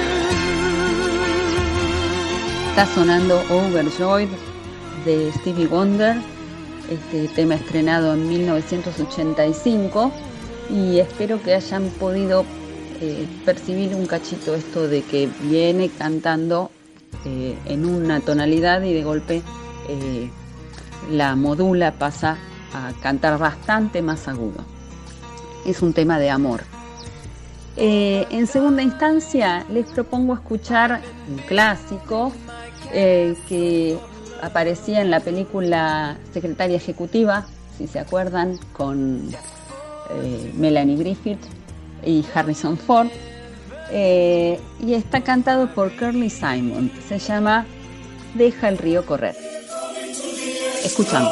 you. Está sonando Overjoyed de Stevie Wonder, este tema estrenado en 1985, y espero que hayan podido percibir un cachito esto de que viene cantando en una tonalidad y de golpe la modula, pasa a cantar bastante más agudo. Es un tema de amor. En segunda instancia les propongo escuchar un clásico que aparecía en la película Secretaria Ejecutiva, si se acuerdan, con Melanie Griffith y Harrison Ford, y está cantado por Carly Simon. Se llama Deja el río correr. Escuchamos.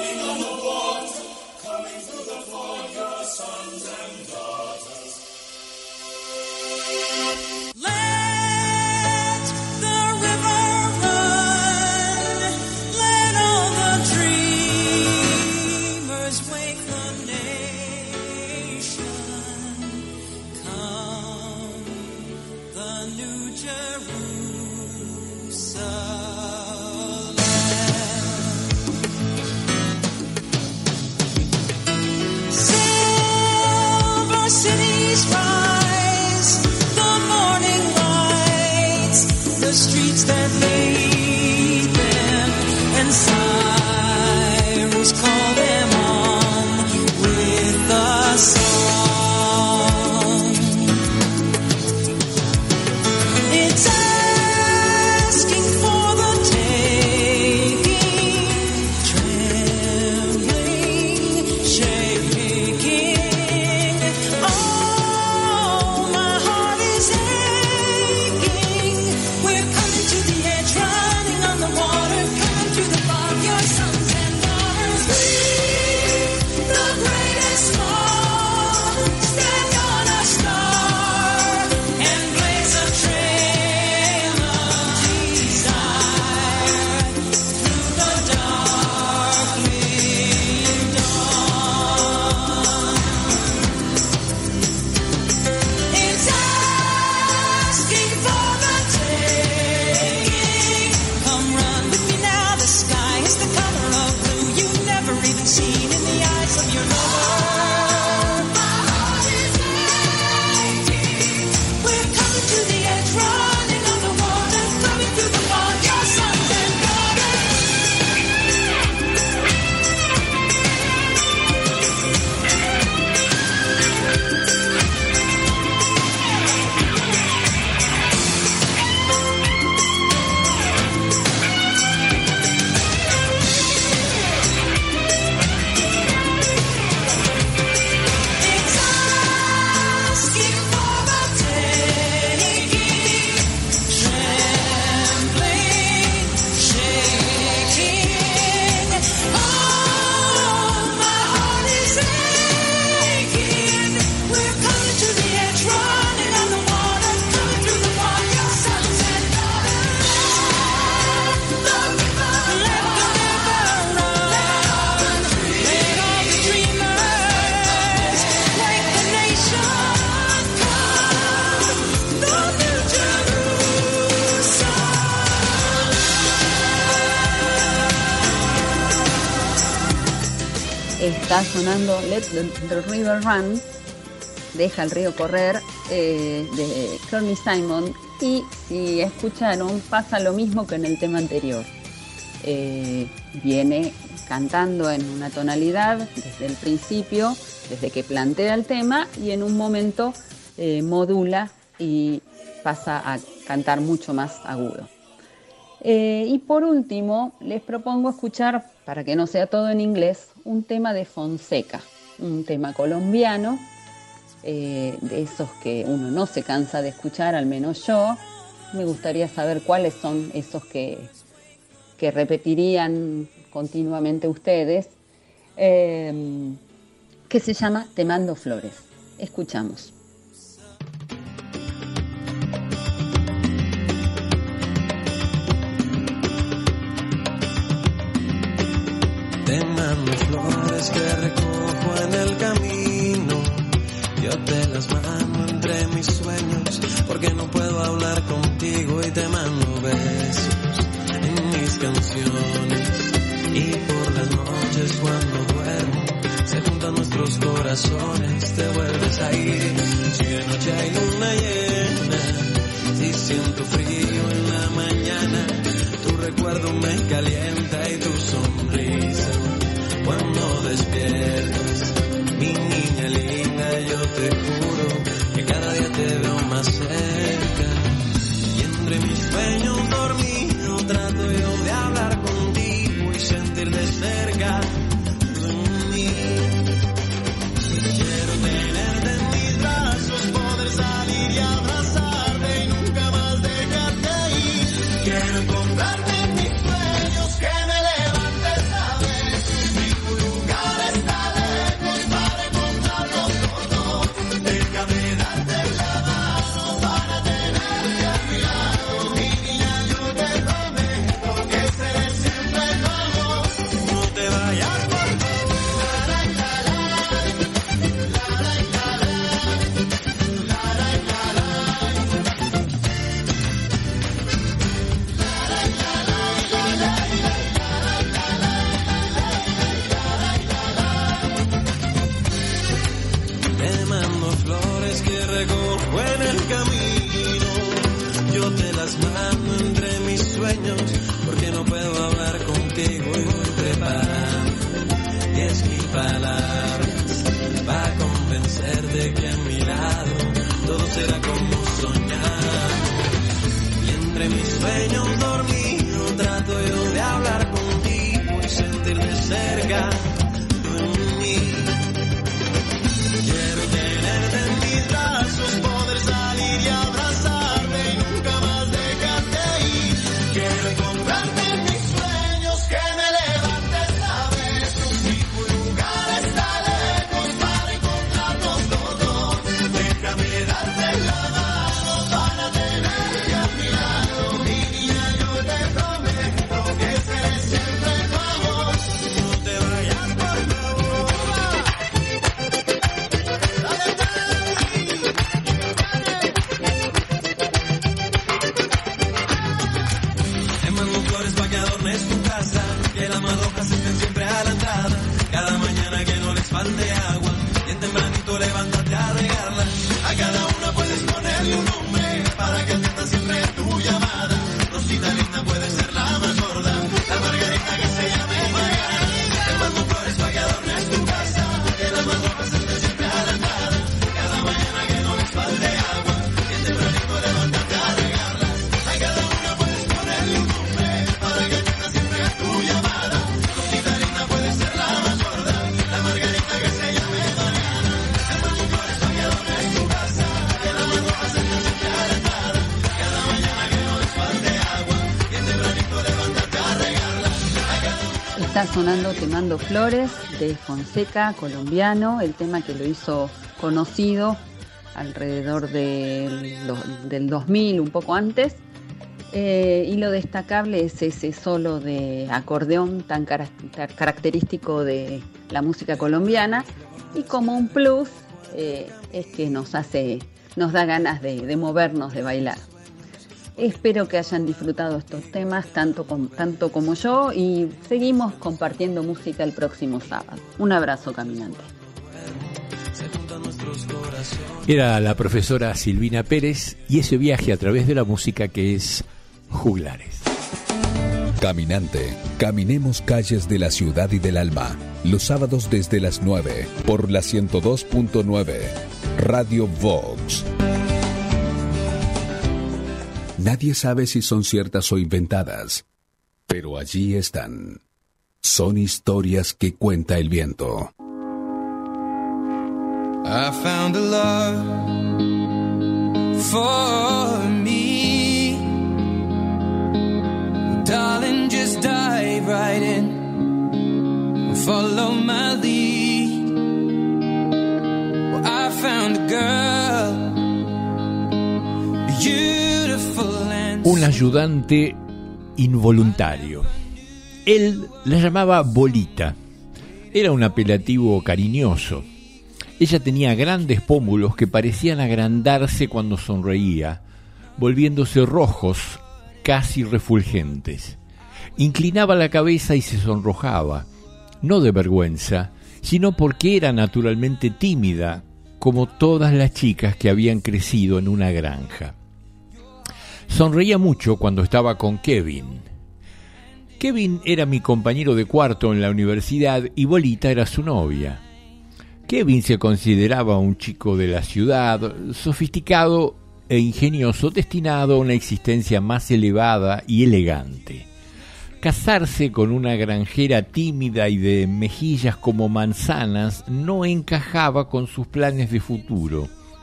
Está sonando Let the River Run, Deja el río correr, de Carly Simon, y si escucharon pasa lo mismo que en el tema anterior. Viene cantando en una tonalidad desde el principio, desde que plantea el tema, y en un momento modula y pasa a cantar mucho más agudo. Y por último, les propongo escuchar, para que no sea todo en inglés, un tema de Fonseca, un tema colombiano, de esos que uno no se cansa de escuchar, al menos yo. Me gustaría saber cuáles son esos que repetirían continuamente ustedes, que se llama Te mando flores. Escuchamos. Te mando flores que recojo en el camino, yo te las mando entre mis sueños, porque no puedo hablar contigo y te mando besos en mis canciones. Y por las noches cuando duermo, se juntan nuestros corazones, te vuelves a ir. Si de noche hay luna llena, si siento frío en la mañana, tu recuerdo me calienta y tu sonrisa cuando despiertas. Mi niña linda, yo te juro que cada día te veo más cerca. Y entre mis sueños dormido trato yo de hablar contigo y sentir de cerca de mí. Quiero tenerte en mis brazos, poder salir y abrazarte y nunca más dejarte ir. Quiero encontrarte en mis sueños, que me levantes a veces. Mi lugar está lejos para encontrarnos los dos. Déjame darte la mano para tenerte a mi lado. Mi niña, yo te prometo que seré siempre tu amor. No te vayas, por favor. Te mando flores que recojo en el camino, yo te las mando entre mis sueños, porque no puedo hablar contigo y voy preparando 10,000 palabras para convencerte que a mi lado todo será como soñar. Y entre mis sueños dormido trato yo de hablar contigo y sentir de cerca de mí. Quiero tenerte en mis brazos, poder salir y abrazarte y nunca más dejarte ir. Quiero encontrarte en mis sueños, que me levantes a besos. Mi lugar está lejos para encontrarnos los dos. Déjame darte la mano para tenerte a mi lado. Mi niña, yo te prometo que seré siempre tu amor. No te vayas, por favor. Te mando flores pa' que adornes tu casa, que las más rojas estén siempre a la entrada. Cada mañana que no les falte agua, bien tempranito levántate a regarla. A cada una puedes ponerle un nombre, para que atienda siempre tu llamada. Rosita linda puede ser la más gorda, la margarita que se llame Mariana. Te mando flores pa' que adornes tu casa, que las más rojas estén siempre a la entrada. Cada mañana que no les falte agua, bien tempranito levántate a regarla. A cada una puedes ponerle un nombre, para que atienda siempre tu llamada. Rosita linda puede ser la más gorda, la margarita que se llame Mariana. Te mando flores pa' que adornes tu casa, que las más rojas estén siempre a la entrada. Cada mañana que no les falte agua, bien tempranito levántate a regarla. Está sonando Te mando flores de Fonseca, colombiano, el tema que lo hizo conocido alrededor del 2000, un poco antes. Y lo destacable es ese solo de acordeón tan característico de la música colombiana, y como un plus es que nos da ganas de movernos, de bailar. Espero que hayan disfrutado estos temas tanto como yo, y seguimos compartiendo música el próximo sábado. Un abrazo, caminante. Era la profesora Silvina Pérez y ese viaje a través de la música que es Juglares. Caminante, caminemos calles de la ciudad y del alma. Los sábados desde las 9 por la 102.9 Radio Vox. Nadie sabe si son ciertas o inventadas, pero allí están. Son historias que cuenta el viento. I found a love for me. Darling, just dive right in. Follow my lead. Well, I found a girl, beautiful and un ayudante involuntario. Él la llamaba Bolita. Era un apelativo cariñoso. Ella tenía grandes pómulos que parecían agrandarse cuando sonreía, volviéndose rojos, casi refulgentes. Inclinaba la cabeza y se sonrojaba, no de vergüenza, sino porque era naturalmente tímida, como todas las chicas que habían crecido en una granja. Sonreía mucho cuando estaba con Kevin. Kevin era mi compañero de cuarto en la universidad y Bolita era su novia. Kevin se consideraba un chico de la ciudad, sofisticado e ingenioso, destinado a una existencia más elevada y elegante. Casarse con una granjera tímida y de mejillas como manzanas no encajaba con sus planes de futuro.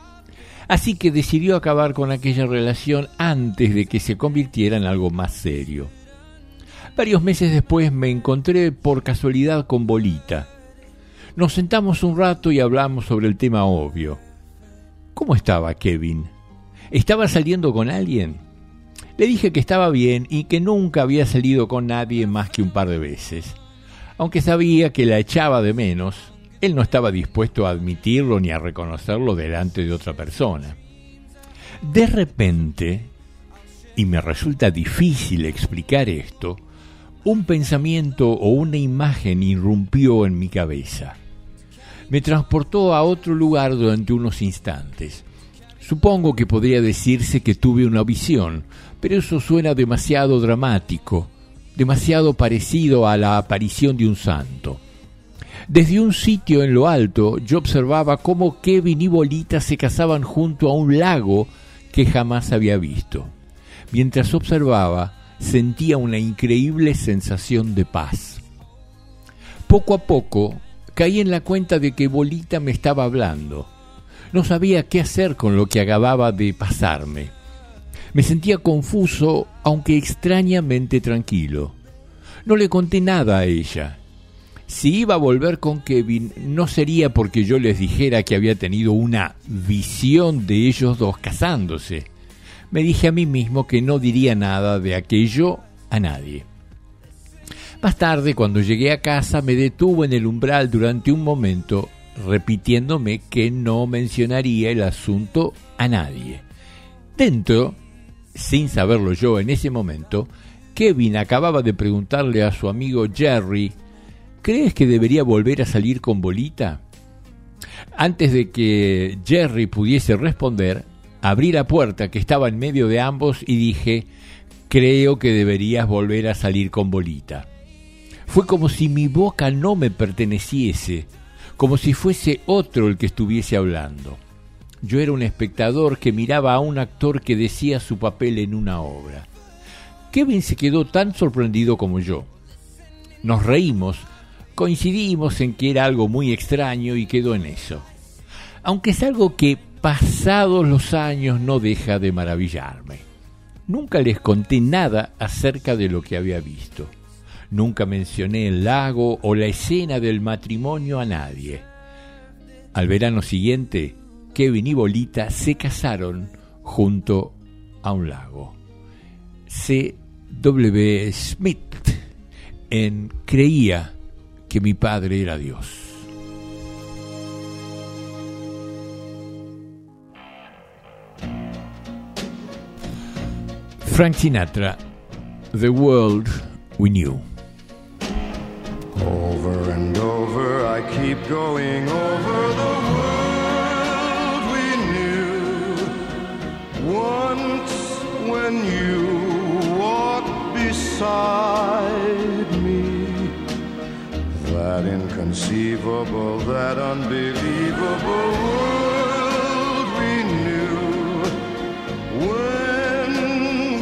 Así que decidió acabar con aquella relación antes de que se convirtiera en algo más serio. Varios meses después me encontré por casualidad con Bolita. Nos sentamos un rato y hablamos sobre el tema obvio. ¿Cómo estaba Kevin? ¿Estaba saliendo con alguien? Le dije que estaba bien y que nunca había salido con nadie más que un par de veces. Aunque sabía que la echaba de menos, él no estaba dispuesto a admitirlo ni a reconocerlo delante de otra persona. De repente, y me resulta difícil explicar esto, un pensamiento o una imagen irrumpió en mi cabeza. Me transportó a otro lugar durante unos instantes. Supongo que podría decirse que tuve una visión, pero eso suena demasiado dramático, demasiado parecido a la aparición de un santo. Desde un sitio en lo alto, yo observaba cómo Kevin y Bolita se casaban junto a un lago que jamás había visto. Mientras observaba, sentía una increíble sensación de paz. Poco a poco, caí en la cuenta de que Bolita me estaba hablando. No sabía qué hacer con lo que acababa de pasarme. Me sentía confuso, aunque extrañamente tranquilo. No le conté nada a ella. Si iba a volver con Kevin, no sería porque yo les dijera que había tenido una visión de ellos dos casándose. Me dije a mí mismo que no diría nada de aquello a nadie. Más tarde, cuando llegué a casa, me detuve en el umbral durante un momento, repitiéndome que no mencionaría el asunto a nadie. Dentro, sin saberlo yo en ese momento, Kevin acababa de preguntarle a su amigo Jerry: ¿crees que debería volver a salir con Bolita? Antes de que Jerry pudiese responder, abrí la puerta que estaba en medio de ambos y dije: creo que deberías volver a salir con Bolita. Fue como si mi boca no me perteneciese, como si fuese otro el que estuviese hablando. Yo era un espectador que miraba a un actor que decía su papel en una obra. Kevin se quedó tan sorprendido como yo. Nos reímos, coincidimos en que era algo muy extraño y quedó en eso. Aunque es algo que, pasados los años, no deja de maravillarme. Nunca les conté nada acerca de lo que había visto. Nunca mencioné el lago o la escena del matrimonio a nadie. Al verano siguiente, Kevin y Bolita se casaron junto a un lago. C.W. Smith en Creía que mi padre era Dios. Frank Sinatra, The World We Knew. Over and over I keep going over the world we knew. Once when you walked beside me, that inconceivable, that unbelievable world we knew. When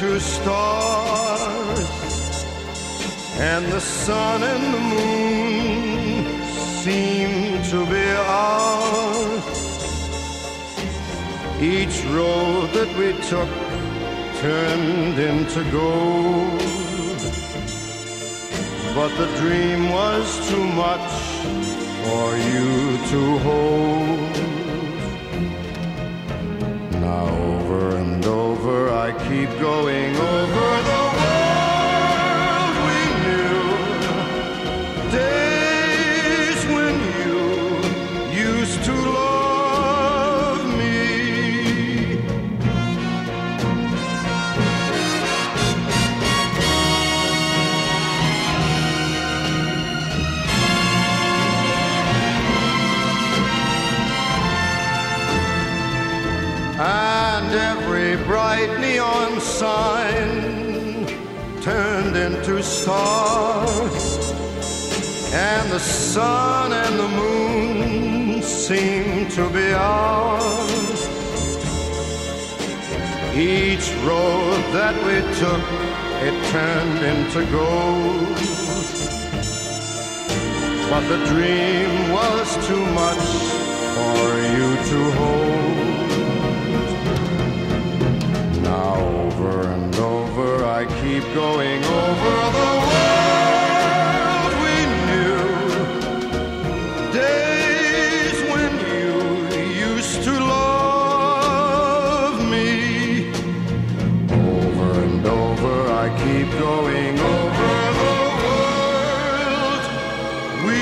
into stars, and the sun and the moon seem to be ours. Each road that we took turned into gold, but the dream was too much for you to hold. Now over and over I keep going over the world we knew, days when you used to love me. And every bright neon sign turned into stars, and the sun and the moon seemed to be ours. Each road that we took, it turned into gold, but the dream was too much for you to hold. Now over and over I keep going over the world we knew, days when you used to love me. Over and over I keep going over the world we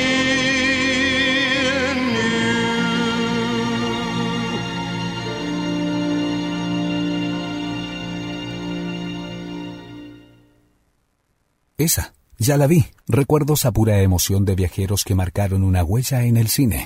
Esa, ya la vi. Recuerdos a pura emoción de viajeros que marcaron una huella en el cine.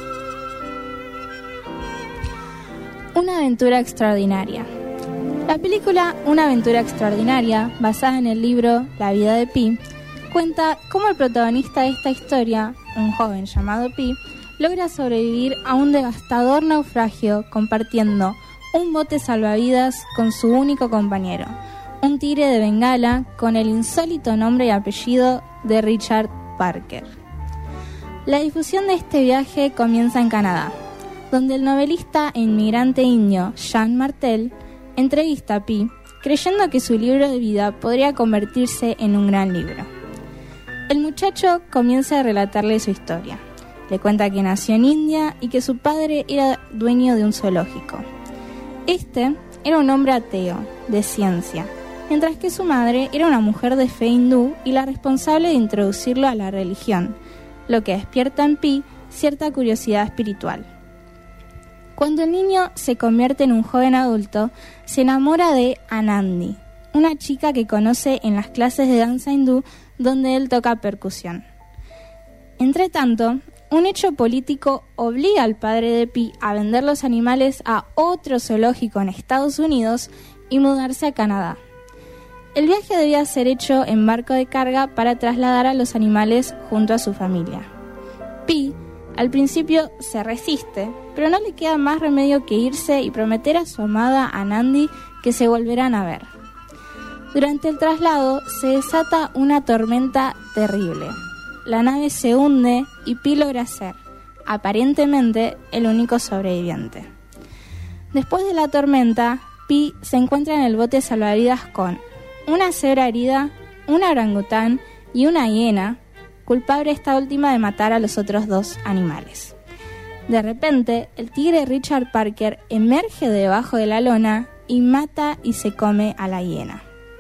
Una aventura extraordinaria. La película Una aventura extraordinaria, basada en el libro La vida de Pi, cuenta cómo el protagonista de esta historia, un joven llamado Pi, logra sobrevivir a un devastador naufragio compartiendo un bote salvavidas con su único compañero, un tigre de Bengala con el insólito nombre y apellido de Richard Parker. La difusión de este viaje comienza en Canadá, donde el novelista e inmigrante indio Jean Martel entrevista a Pi, creyendo que su libro de vida podría convertirse en un gran libro. El muchacho comienza a relatarle su historia. Le cuenta que nació en India y que su padre era dueño de un zoológico. Este era un hombre ateo, de ciencia, mientras que su madre era una mujer de fe hindú y la responsable de introducirlo a la religión, lo que despierta en Pi cierta curiosidad espiritual. Cuando el niño se convierte en un joven adulto, se enamora de Anandi, una chica que conoce en las clases de danza hindú donde él toca percusión. Entretanto, un hecho político obliga al padre de Pi a vender los animales a otro zoológico en Estados Unidos y mudarse a Canadá. El viaje debía ser hecho en barco de carga para trasladar a los animales junto a su familia. Pi, al principio, se resiste, pero no le queda más remedio que irse y prometer a su amada Anandi que se volverán a ver. Durante el traslado se desata una tormenta terrible. La nave se hunde y Pi logra ser, aparentemente, el único sobreviviente. Después de la tormenta, Pi se encuentra en el bote salvavidas con una cebra herida, un orangután y una hiena, culpable esta última de matar a los otros dos animales. De repente, el tigre Richard Parker emerge debajo de la lona y mata y se come a la hiena.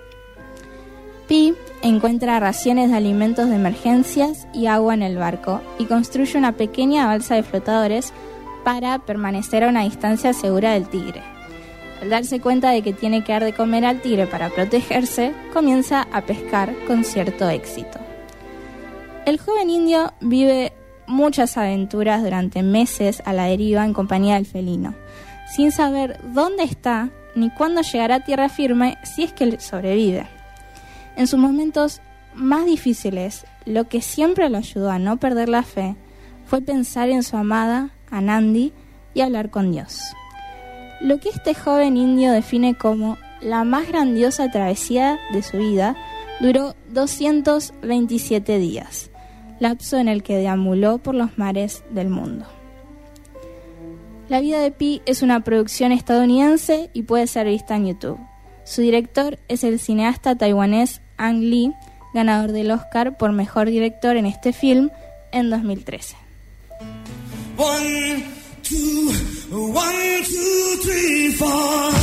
Pi encuentra raciones de alimentos de emergencias y agua en el barco y construye una pequeña balsa de flotadores para permanecer a una distancia segura del tigre. Al darse cuenta de que tiene que dar de comer al tigre para protegerse, comienza a pescar con cierto éxito. El joven indio vive muchas aventuras durante meses a la deriva en compañía del felino, sin saber dónde está ni cuándo llegará a tierra firme si es que sobrevive. En sus momentos más difíciles, lo que siempre lo ayudó a no perder la fe fue pensar en su amada, Anandi, y hablar con Dios. Lo que este joven indio define como la más grandiosa travesía de su vida duró 227 días, lapso en el que deambuló por los mares del mundo. La vida de Pi es una producción estadounidense y puede ser vista en YouTube. Su director es el cineasta taiwanés Ang Lee, ganador del Oscar por Mejor Director en este film en 2013. 1, 2, 1, 2, 3, 4.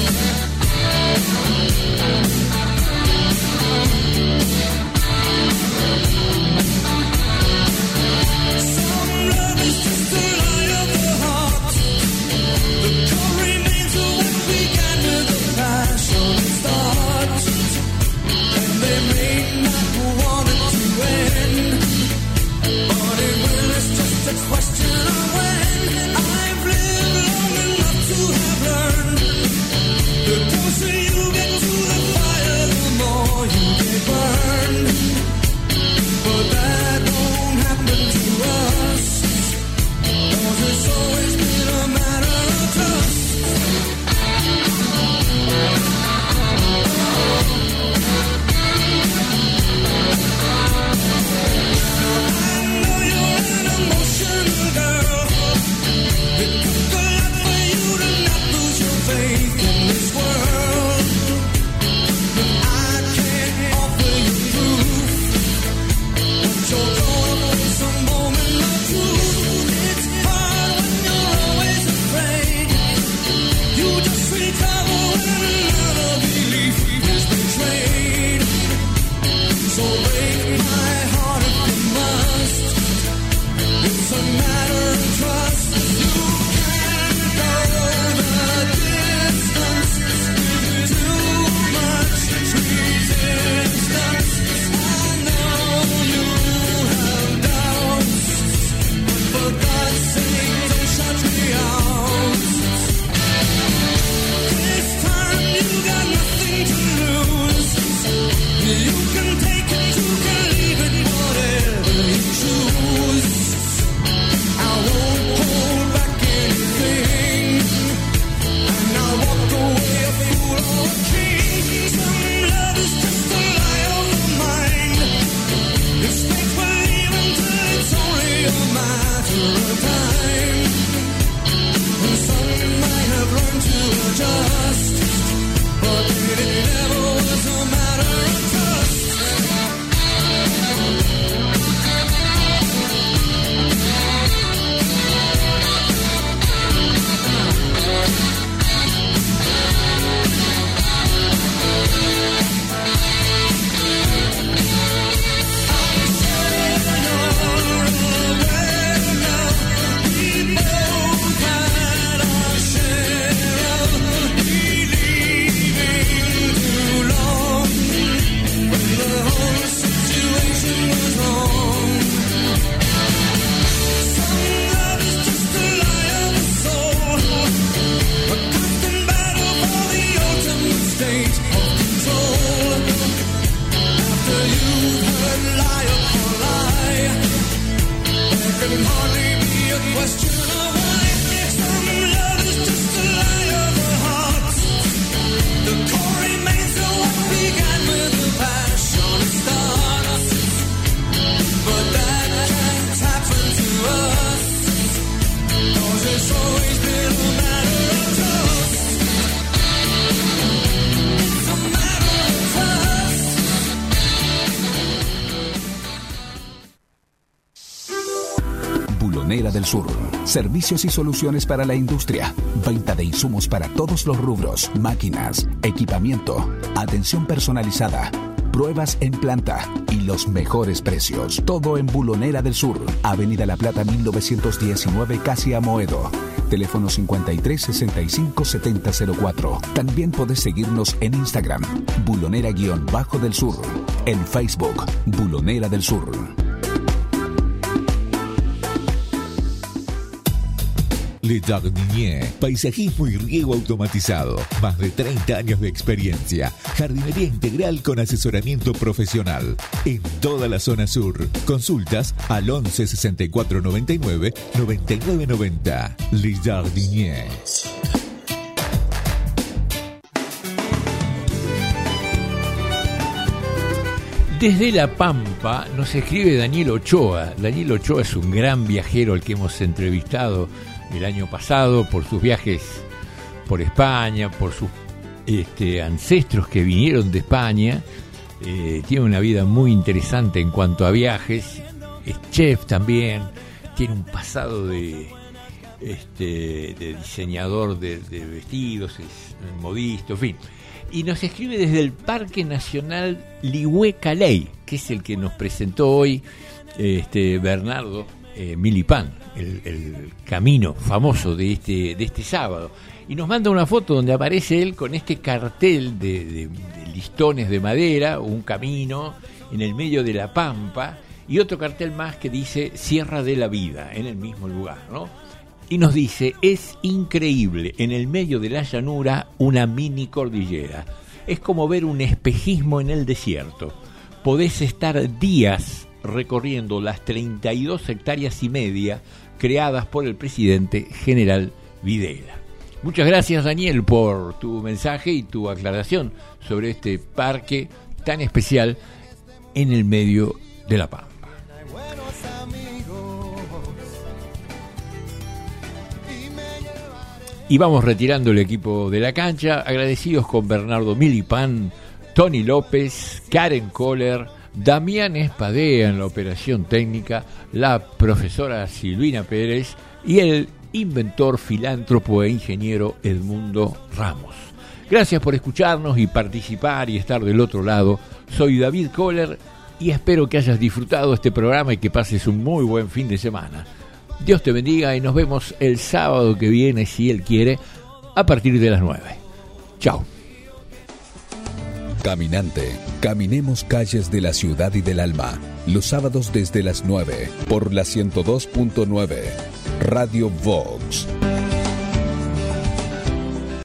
Question of when I've lived long enough to have learned the closer you get to the fire, the more you get burned. But that won't happen to us, 'cause it's always been a matter of trust. Bulonera del Sur. Servicios y soluciones para la industria. Venta de insumos para todos los rubros. Máquinas, equipamiento, atención personalizada, pruebas en planta y los mejores precios. Todo en Bulonera del Sur. Avenida La Plata 1919, casi Amoedo. Teléfono 53 65 70 04. También podés seguirnos en Instagram, Bulonera-del Sur. En Facebook, Bulonera del Sur. Le Jardinier, paisajismo y riego automatizado. Más de 30 años de experiencia. Jardinería integral con asesoramiento profesional. En toda la zona sur. Consultas al 11 64 99 99 90. Le Jardinier. Desde La Pampa nos escribe Daniel Ochoa. Daniel Ochoa es un gran viajero al que hemos entrevistado el año pasado por sus viajes por España, por sus ancestros que vinieron de España. Tiene una vida muy interesante en cuanto a viajes. Es chef también. Tiene un pasado de diseñador de vestidos, es modista, en fin. Y nos escribe desde el Parque Nacional Ligüe-Caley, que es el que nos presentó hoy Bernardo Milipán, el camino famoso de este sábado. Y nos manda una foto donde aparece él con este cartel de listones de madera, un camino en el medio de la pampa, y otro cartel más que dice Sierra de la Vida, en el mismo lugar, ¿no? Y nos dice, es increíble, en el medio de la llanura, una mini cordillera. Es como ver un espejismo en el desierto. Podés estar días recorriendo las 32 hectáreas y media creadas por el presidente General Videla. Muchas gracias, Daniel, por tu mensaje y tu aclaración sobre este parque tan especial en el medio de la pampa. Y vamos retirando el equipo de la cancha, agradecidos con Bernardo Milipán, Tony López, Karen Kohler, Damián Espadea en la operación técnica, la profesora Silvina Pérez y el inventor, filántropo e ingeniero Edmundo Ramos. Gracias por escucharnos y participar y estar del otro lado. Soy David Kohler y espero que hayas disfrutado este programa y que pases un muy buen fin de semana. Dios te bendiga y nos vemos el sábado que viene, si Él quiere, a partir de las 9. Chao. Caminante, caminemos calles de la ciudad y del alma. Los sábados desde las 9 por la 102.9 Radio Vox.